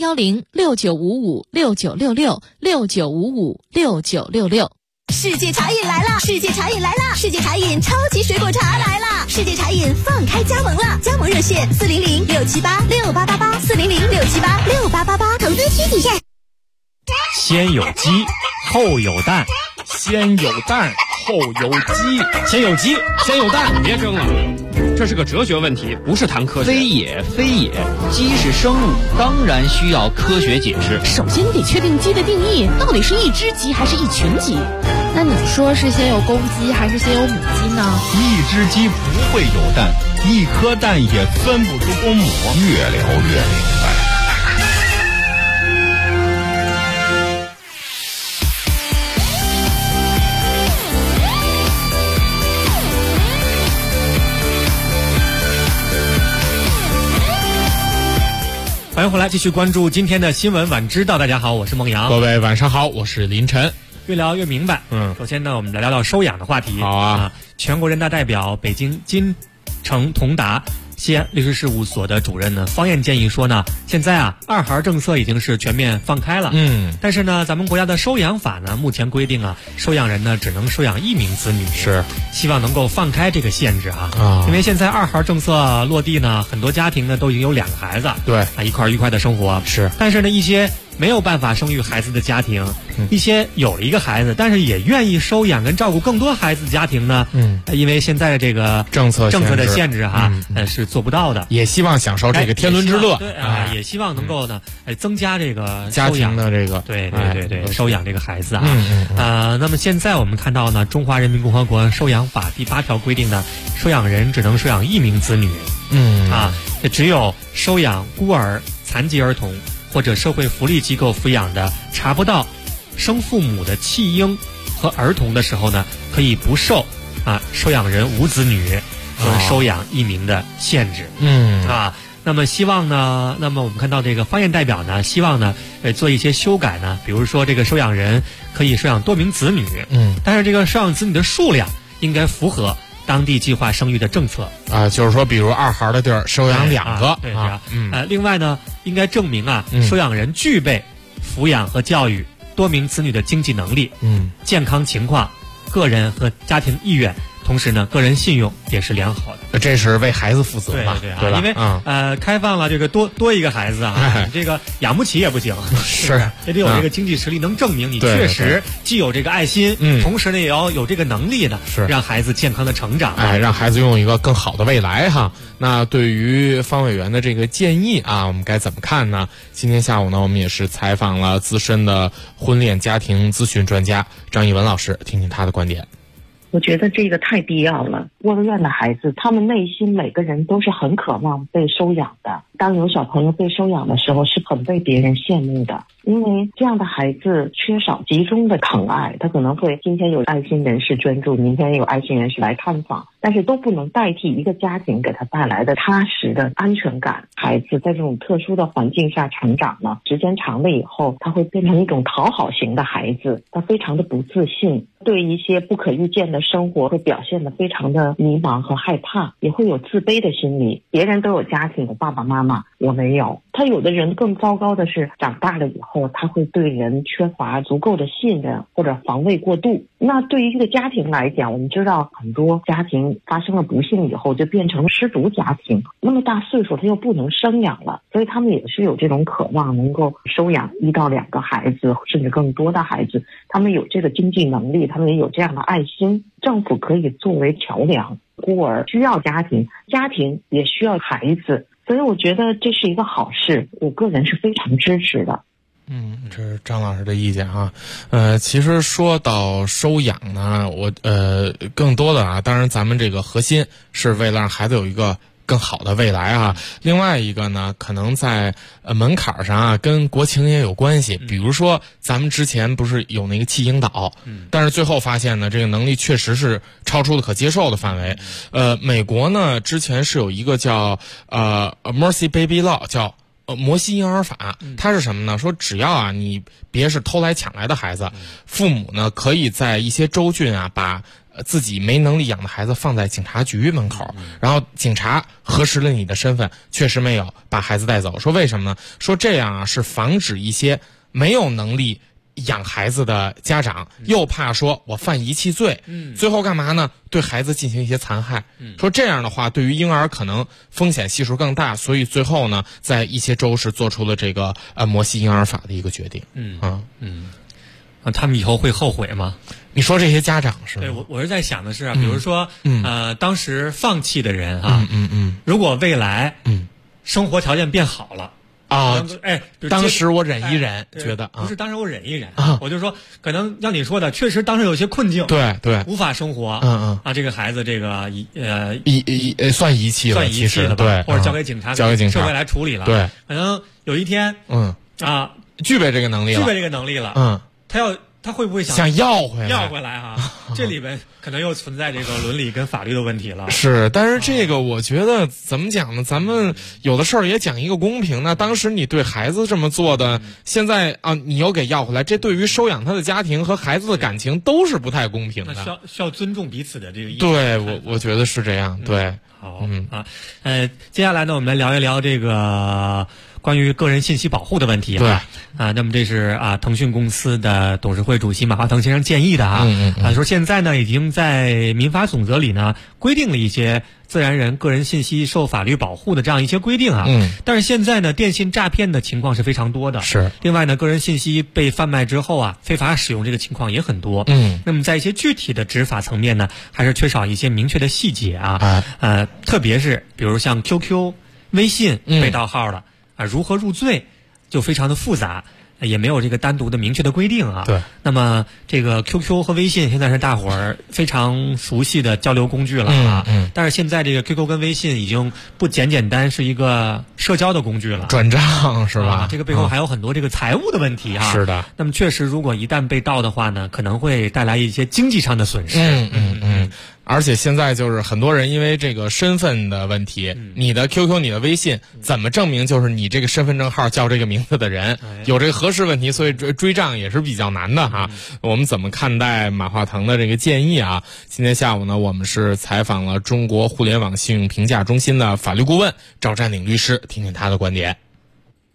010-6955-6966，6955-6966。 世界茶饮来了！世界茶饮来了！世界茶饮超级水果茶来了！世界茶饮放开加盟了，加盟热线400-678-6888，400-678-6888，投资需谨慎。 先有鸡，后有蛋， 先有蛋，后有鸡， 先有鸡，先有蛋，别争了。这是个哲学问题，不是谈科学。 非也，非也，鸡是生物，当然需要科学解释。 首先你得确定鸡的定义，到底是一只鸡还是一群鸡？ 那你说是先有公鸡还是先有母鸡呢？ 一只鸡不会有蛋，一颗蛋也分不出公母。越聊越明白。 欢迎回来，继续关注今天的新闻晚知道。大家好，我是孟阳。 各位晚上好，我是林晨。 越聊越明白。首先呢，我们来聊聊收养的话题。 好啊。 全国人大代表、北京金城同达西安律师事务所的主任呢，方燕建议说呢，现在二孩政策已经是全面放开了。但是呢，咱们国家的收养法呢，目前规定收养人呢只能收养1名子女。 是， 希望能够放开这个限制因为现在2孩政策落地呢，很多家庭呢都已经有2个孩子， 对一块愉快的生活。 是， 但是呢，一些没有办法生育孩子的家庭，一些有了一个孩子，但是也愿意收养跟照顾更多孩子的家庭呢，因为现在的这个政策的限制是做不到的。 也希望享受这个天伦之乐， 也希望能够呢，增加这个家庭的这个对收养这个孩子那么现在我们看到呢，《中华人民共和国收养法》第8条规定呢，收养人只能收养1名子女，只有收养孤儿、残疾儿童或者社会福利机构抚养的查不到生父母的弃婴和儿童的时候呢，可以不受收养人无子女和收养1名的限制。那么希望呢，那么我们看到这个方燕代表呢，希望呢做一些修改呢，比如说这个收养人可以收养多名子女，但是这个收养子女的数量应该符合当地计划生育的政策就是说比如2孩的地儿收养2个另外呢，应该证明收养人具备抚养和教育多名子女的经济能力、健康情况、个人和家庭意愿， 同时呢，个人信用也是良好的。 这是为孩子负责嘛？ 对吧？因为开放了这个多一个孩子啊，这个养不起也不行， 是也得有这个经济实力，能证明你确实既有这个爱心，同时呢也要有这个能力的， 是让孩子健康的成长， 让孩子拥有一个更好的未来哈。那对于方委员的这个建议啊，我们该怎么看呢？今天下午呢，我们也是采访了资深的婚恋家庭咨询专家张艺文老师，听听他的观点。 我觉得这个太必要了。孤儿院的孩子，他们内心每个人都是很渴望被收养的。当有小朋友被收养的时候，是很被别人羡慕的。因为这样的孩子缺少集中的疼爱，他可能会今天有爱心人士捐助，明天有爱心人士来看访，但是都不能代替一个家庭给他带来的踏实的安全感。孩子在这种特殊的环境下成长呢，时间长了以后，他会变成一种讨好型的孩子，他非常的不自信，对一些不可预见的生活会表现得非常的迷茫和害怕，也会有自卑的心理。别人都有家庭，有爸爸妈妈，我没有。他有的人更糟糕的是，长大了以后他会对人缺乏足够的信任或者防卫过度。那对于一个家庭来讲，我们知道很多家庭发生了不幸以后就变成失独家庭，那么大岁数他又不能生养了，所以他们也是有这种渴望能够收养1到2个孩子甚至更多的孩子，他们有这个经济能力，他们也有这样的爱心，政府可以作为桥梁。孤儿需要家庭，家庭也需要孩子，所以我觉得这是一个好事，我个人是非常支持的。 这是张老师的意见啊。其实说到收养呢，我更多的啊，当然咱们这个核心是为了让孩子有一个更好的未来啊。另外一个呢，可能在门槛上啊，跟国情也有关系。比如说，咱们之前不是有那个弃婴岛，但是最后发现呢，这个能力确实是超出了可接受的范围。美国呢，之前是有一个叫Mercy Baby Law， 叫摩西婴儿法。它是什么呢？说只要啊你别是偷来抢来的孩子，父母呢可以在一些州郡啊把自己没能力养的孩子放在警察局门口，然后警察核实了你的身份，确实没有，把孩子带走。说为什么呢？说这样啊是防止一些没有能力养孩子的家长又怕说我犯遗弃罪，最后干嘛呢？对孩子进行一些残害。说这样的话对于婴儿可能风险系数更大，所以最后呢在一些州是做出了这个摩西婴儿法的一个决定。 他们以后会后悔吗？ 你说这些家长是吗？ 对，我是在想的是啊，比如说当时放弃的人啊，如果未来生活条件变好了啊， 当时我忍一忍，觉得不是当时我忍一忍，我就说可能像你说的，确实当时有些困境， 对， 无法生活，这个孩子这个算遗弃了， 遗弃了吧， 对， 或者交给警察，社会来处理了， 对， 可能有一天， 具备这个能力了， 他会不会想要回来啊？这里边可能又存在这个伦理跟法律的问题了。 是，但是这个我觉得怎么讲呢？咱们有的事儿也讲一个公平。那当时你对孩子这么做的，现在啊你又给要回来，这对于收养他的家庭和孩子的感情都是不太公平的。 那需要尊重彼此的这个意思。 对，我觉得是这样。对， 好，接下来呢，我们来聊一聊这个关于个人信息保护的问题啊。对，那么这是腾讯公司的董事会主席马化腾先生建议的说现在呢已经在民法总则里呢规定了一些自然人个人信息受法律保护的这样一些规定啊。但是现在呢电信诈骗的情况是非常多的。 是。 另外呢个人信息被贩卖之后啊，非法使用这个情况也很多。那么在一些具体的执法层面呢，还是缺少一些明确的细节啊。特别是比如像 QQ、微信被盗号了。如何入罪就非常的复杂，也没有这个单独的明确的规定啊。 对。 那么这个 QQ 和微信现在是大伙儿非常熟悉的交流工具了啊。但是现在这个 QQ 跟微信已经不简单是一个社交的工具了， 转账是吧？ 这个背后还有很多这个财务的问题啊。 是的。 那么确实，如果一旦被盗的话呢，可能会带来一些经济上的损失。 而且现在就是很多人因为这个身份的问题，你的 QQ 你的微信怎么证明就是你这个身份证号叫这个名字的人，有这个核实问题，所以追账也是比较难的哈。我们怎么看待马化腾的这个建议啊？今天下午呢，我们是采访了中国互联网信用评价中心的法律顾问赵占领律师，听听他的观点。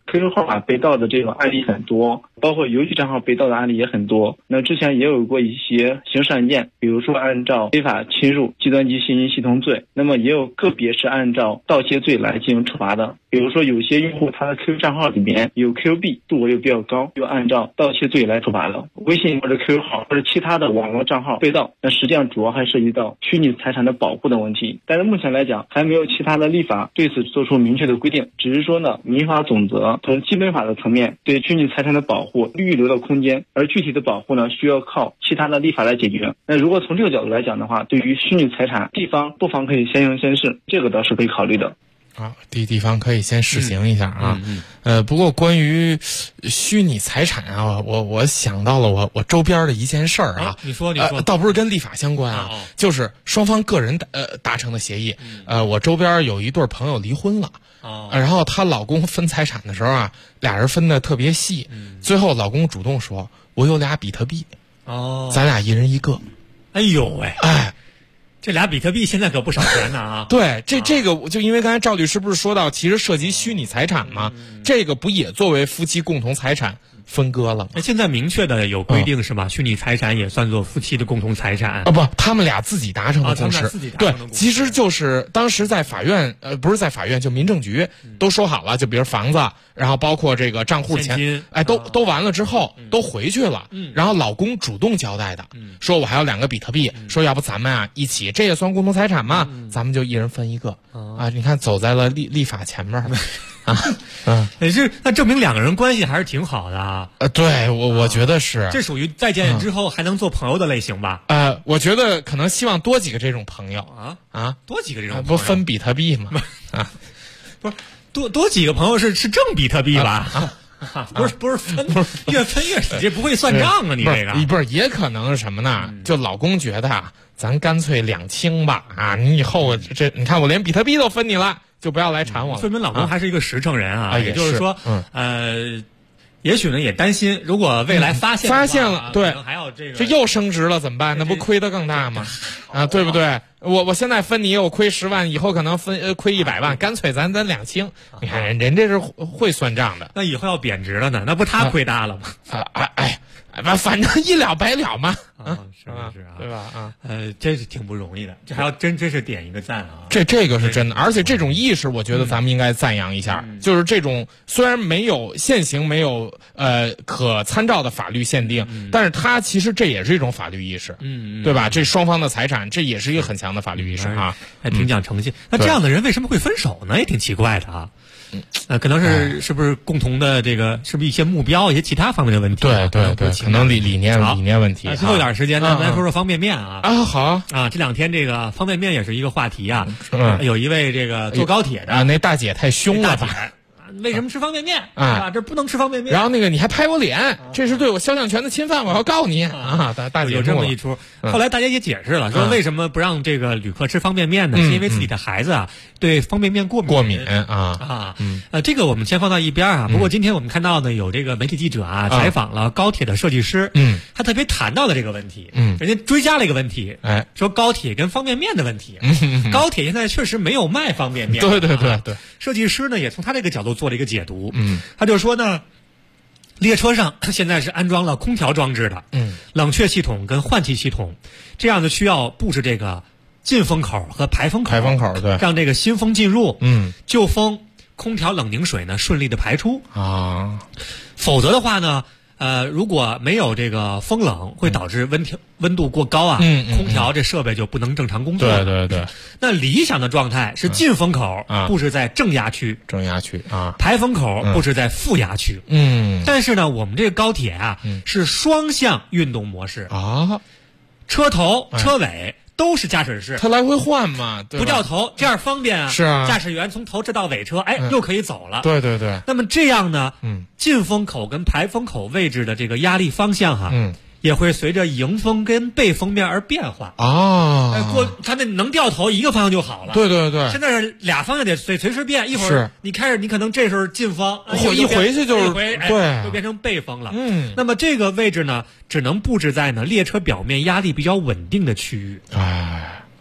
QQ 号码被盗的这种案例很多，包括邮寄账号被盗的案例也很多。那之前也有过一些刑事案件，比如说按照非法侵入计算机信息系统罪，那么也有个别是按照盗窃罪来进行处罚的。比如说有些用户他的 QQ 账号里面有 QQ 币，度额又比较高，就按照盗窃罪来处罚了。微信或者 QQ 号或者其他的网络账号被盗，那实际上主要还涉及到虚拟财产的保护的问题。但是目前来讲，还没有其他的立法对此做出明确的规定，只是说呢，民法总则从基本法的层面对虚拟财产的保护预留了空间，而具体的保护呢，需要靠其他的立法来解决。那如果从这个角度来讲的话，对于虚拟财产，地方不妨可以先行先试，这个倒是可以考虑的。 啊，地方可以先试行一下啊。不过关于虚拟财产啊，我想到了我周边的一件事儿啊。 你说， 倒不是跟立法相关啊，就是双方个人达成的协议。我周边有一对朋友离婚了。然后她老公分财产的时候啊，俩人分的特别细。最后老公主动说：“我有俩比特币，咱俩一人一个。” 哎呦喂，哎。这俩比特币现在可不少钱呢啊！ 对，这个就因为刚才赵律师不是说到，其实涉及虚拟财产吗？这个不也作为夫妻共同财产分割了吗？ 现在明确的有规定是吧？虚拟财产也算作夫妻的共同财产啊？不，他们俩自己达成的共识。对，其实就是当时在法院，不是在法院，就民政局都说好了，就比如房子，然后包括这个账户钱，哎，都完了之后都回去了。然后老公主动交代的，说我还有2个比特币，说要不咱们啊一起，这也算共同财产嘛，咱们就一人分一个啊！你看走在了立法前面啊， 也是，那证明2个人关系还是挺好的啊。 对，我觉得是。 这属于再见之后还能做朋友的类型吧？ 我觉得可能希望多几个这种朋友多几个这种朋友， 不分比特币吗？ 不是多几个朋友是挣比特币吧？不是分，越分越少，这不会算账啊！你这个不是也可能是什么呢？就老公觉得啊，咱干脆2清吧啊！你以后你看我连比特币都分你了。就不要来缠我了。 说明老公还是一个实诚人啊，也就是说，也许呢也担心，如果未来发现了，对， 还要这又升值了怎么办？那不亏得更大吗？啊，对不对？我现在分你，我亏10万，以后可能亏100万，干脆咱2清。你看人这是会算账的。 那以后要贬值了呢？那不他亏大了吗？ 反正一了百了嘛。 是啊， 对吧？ 这是挺不容易的，这还要真是点一个赞啊！ 这个是真的，而且这种意识，我觉得咱们应该赞扬一下。就是这种虽然没有现行没有可参照的法律限定，但是它其实这也是一种法律意识，对吧？这双方的财产，这也是一个很强的法律意识啊， 还挺讲诚信。那这样的人为什么会分手呢？也挺奇怪的啊。可能是不是共同的这个是不是一些目标一些其他方面的问题？ 对，可能理念问题。 最后一点时间呢，咱说说方便面啊。 好啊，这2天这个方便面也是一个话题啊。有一位这个坐高铁的那大姐太凶了吧？ 为什么吃方便面啊？这不能吃方便面。 然后你还拍我脸，这是对我肖像权的侵犯，我要告你啊！大姐有这么一出。后来大家也解释了，说为什么不让这个旅客吃方便面呢？是因为自己的孩子啊对方便面过敏这个我们先放到一边啊。不过今天我们看到呢，有这个媒体记者啊采访了高铁的设计师，他特别谈到了这个问题，人家追加了一个问题，说高铁跟方便面的问题。高铁现在确实没有卖方便面， 对。 设计师呢也从他这个角度做了一个解读，他就说呢，列车上现在是安装了空调装置的，冷却系统跟换气系统，这样的需要布置这个进风口和排风口， 对， 让这个新风进入，旧风空调冷凝水呢顺利的排出啊，否则的话呢。如果没有这个风冷，会导致温度过高啊，空调这设备就不能正常工作。 对。 那理想的状态是进风口布置在正压区，排风口布置在负压区。但是呢，我们这个高铁啊是双向运动模式啊，车头车尾都是驾驶室， 它来回换嘛，对吧？ 不掉头，这样方便啊。 是啊， 驾驶员从头车到尾车，又可以走了。 对。 那么这样呢，进风口跟排风口位置的这个压力方向哈，也会随着迎风跟背风面而变化啊。它那能掉头一个方向就好了。 对。 现在是俩方向得随时变，一会儿你可能这时候进风， 一回去就是对，就变成背风了。那么这个位置呢，只能布置在列车表面压力比较稳定的区域。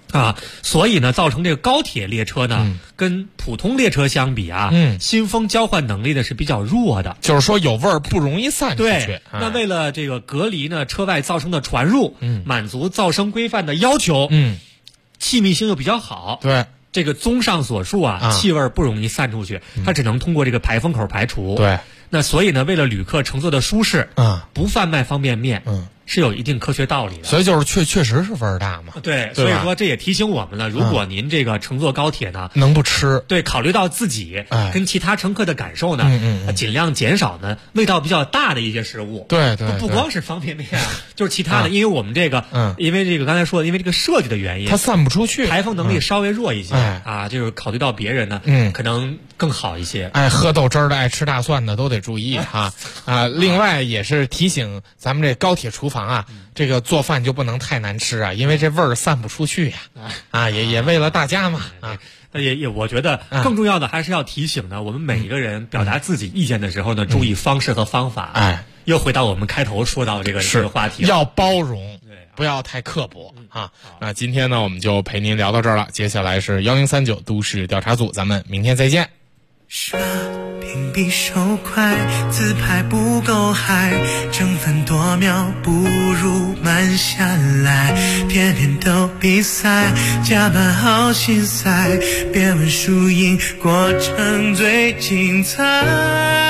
所以呢，造成这个高铁列车呢，跟普通列车相比啊，新风交换能力呢是比较弱的， 就是说有味儿不容易散出去。 对，那为了这个隔离呢车外噪声的传入，满足噪声规范的要求，气密性又比较好， 对。 这个综上所述啊，气味不容易散出去，它只能通过这个排风口排除。 对， 那所以呢，为了旅客乘坐的舒适，不贩卖方便面，是有一定科学道理的。 所以就是确实是味儿大嘛。 对，所以说这也提醒我们了，如果您这个乘坐高铁呢， 能不吃？ 对，考虑到自己跟其他乘客的感受呢，尽量减少呢味道比较大的一些食物。 对， 不光是方便面啊，就是其他的，因为我们这个，因为这个刚才说的，因为这个设计的原因， 它散不出去， 排风能力稍微弱一些就是考虑到别人呢，可能更好一些。 爱喝豆汁儿的、爱吃大蒜的都得注意另外也是提醒咱们这高铁厨房这个做饭就不能太难吃因为这味儿散不出去也为了大家嘛我觉得更重要的还是要提醒呢，我们每一个人表达自己意见的时候呢，注意方式和方法。又回到我们开头说到这个话题， 要包容，不要太刻薄那今天呢，我们就陪您聊到这儿了。接下来是1039都市调查组，咱们明天再见。 刷屏比手快，自拍不够嗨，争分夺秒不如慢下来，天天都比赛，加班好心塞，别问输赢，过程最精彩。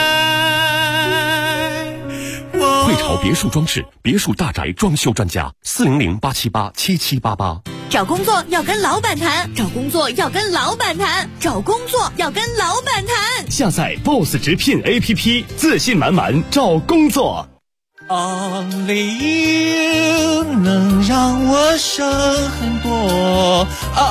汇潮别墅装饰，别墅大宅装修专家，400-878-7788。 找工作要跟老板谈，找工作要跟老板谈，找工作要跟老板谈。 下载 BOSS 直聘 APP， 自信满满找工作。 Only you 能让我省很多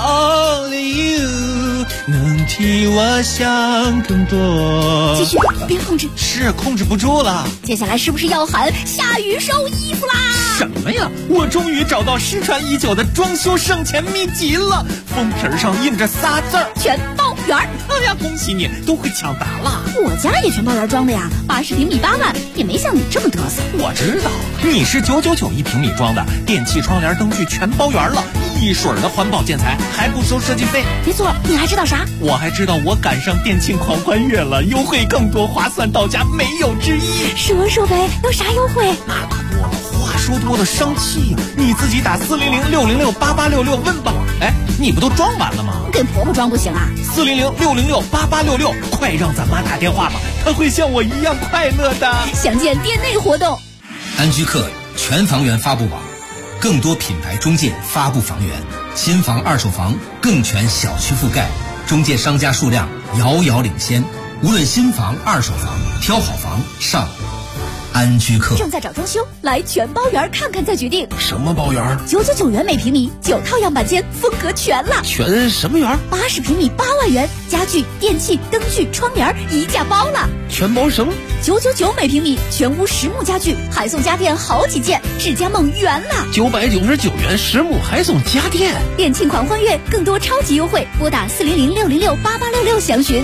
，Only you 能替我想更多。 继续，别控制， 是控制不住了。 接下来是不是要喊下雨收衣服啦？ 什么呀？我终于找到失传已久的装修省钱秘籍了，封皮上印着仨字儿： 全包圆。 哎呀，恭喜你，都会抢答了。 我家也全包圆装的呀，80平米8万，也没像你这么嘚瑟。 我知道，你是999一平米装的，电器、窗帘、灯具全包圆了，一水儿的环保建材，还不收设计费。 没错，你还知道啥？ 我还知道我赶上电庆狂欢月了，优惠更多，划算到家，没有之一。 说呗，有啥优惠？ 那可多了，话说多了伤气呀！你自己打400-606-8866问吧。哎，你不都装完了吗？ 跟婆婆装不行啊 ！400-606-8866，快让咱妈打电话吧，她会像我一样快乐的。 详见店内活动。 安居客全房源发布网，更多品牌中介发布房源，新房、二手房更全小区覆盖，中介商家数量遥遥领先。无论新房、二手房，挑好房上安居客。 正在找装修，来全包圆看看再决定。 什么包圆 ？999元每平米，9套样板间，风格全了。 全什么圆 ？80平米8万元，家具、电器、灯具、窗帘一价包了。 全包什么 ？999每平米，全屋实木家具，还送家电好几件，智家梦圆了。 999元实木还送家电。 店庆狂欢月，更多超级优惠，拨打400-606-8866详询。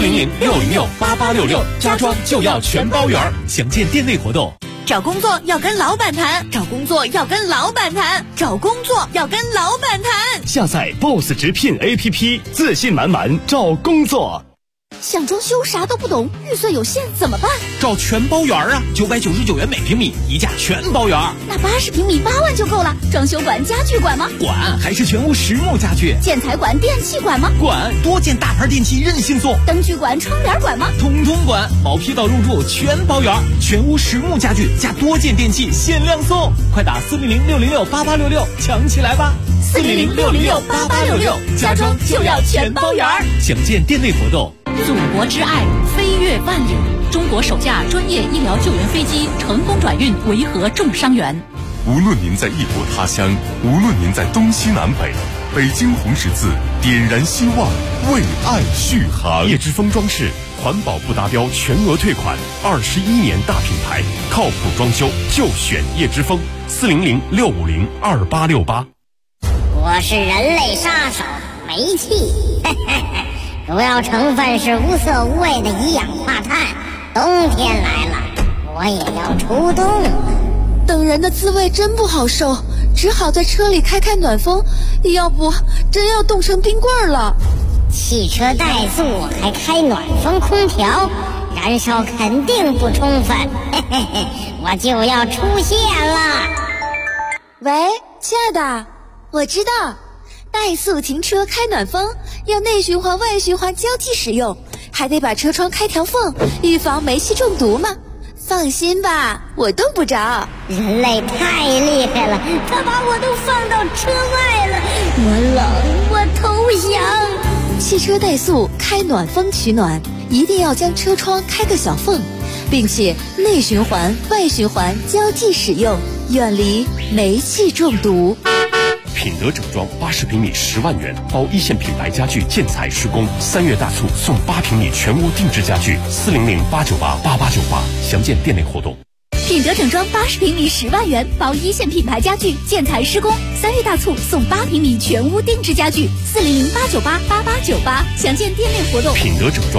400-606-8866，家装就要全包圆。详见店内活动。 找工作要跟老板谈，找工作要跟老板谈，找工作要跟老板谈。 下载 BOSS 直聘 APP， 自信满满找工作。 想装修啥都不懂，预算有限怎么办？ 找全包圆啊，999元每平米，一价全包圆。 那80平米8万就够了。装修管、家具管吗？ 管，还是全屋实木家具。 建材管、电器管吗？ 管，多件大牌电器任性送。 灯具管、窗帘管吗？ 统统管，毛坯到入住全包圆，全屋实木家具加多件电器限量送。快打400-606-8866抢起来吧 ！400-606-8866，家装就要全包圆。 详见店内活动。 祖国之爱飞越万里，中国首架专业医疗救援飞机成功转运维和重伤员。 无论您在异国他乡，无论您在东西南北，北京红十字点燃希望，为爱续航。 叶之峰装饰环保不达标全额退款，21年大品牌，靠谱装修就选叶之峰。400-650-2868。 我是人类杀手煤气，主要成分是无色无味的一氧化碳。冬天来了，我也要出动了。 等人的滋味真不好受， 只好在车里开暖风，要不真要冻成冰棍了。 汽车怠速还开暖风空调，燃烧肯定不充分，嘿嘿嘿，我就要出现了。 喂，亲爱的， 我知道，怠速停车开暖风要内循环外循环交替使用，还得把车窗开条缝，预防煤气中毒嘛。放心吧，我冻不着。 人类太厉害了，他把我都放到车外了，我冷，我投降。 汽车怠速开暖风取暖，一定要将车窗开个小缝，并且内循环外循环交替使用，远离煤气中毒。 品德整装80平米10万元，包一线品牌家具建材施工，3月大促送8平米全屋定制家具，400-898-8898，详见店内活动。 品德整装80平米10万元，包一线品牌家具建材施工，3月大促送8平米全屋定制家具，400-898-8898，详见店内活动。 品德整装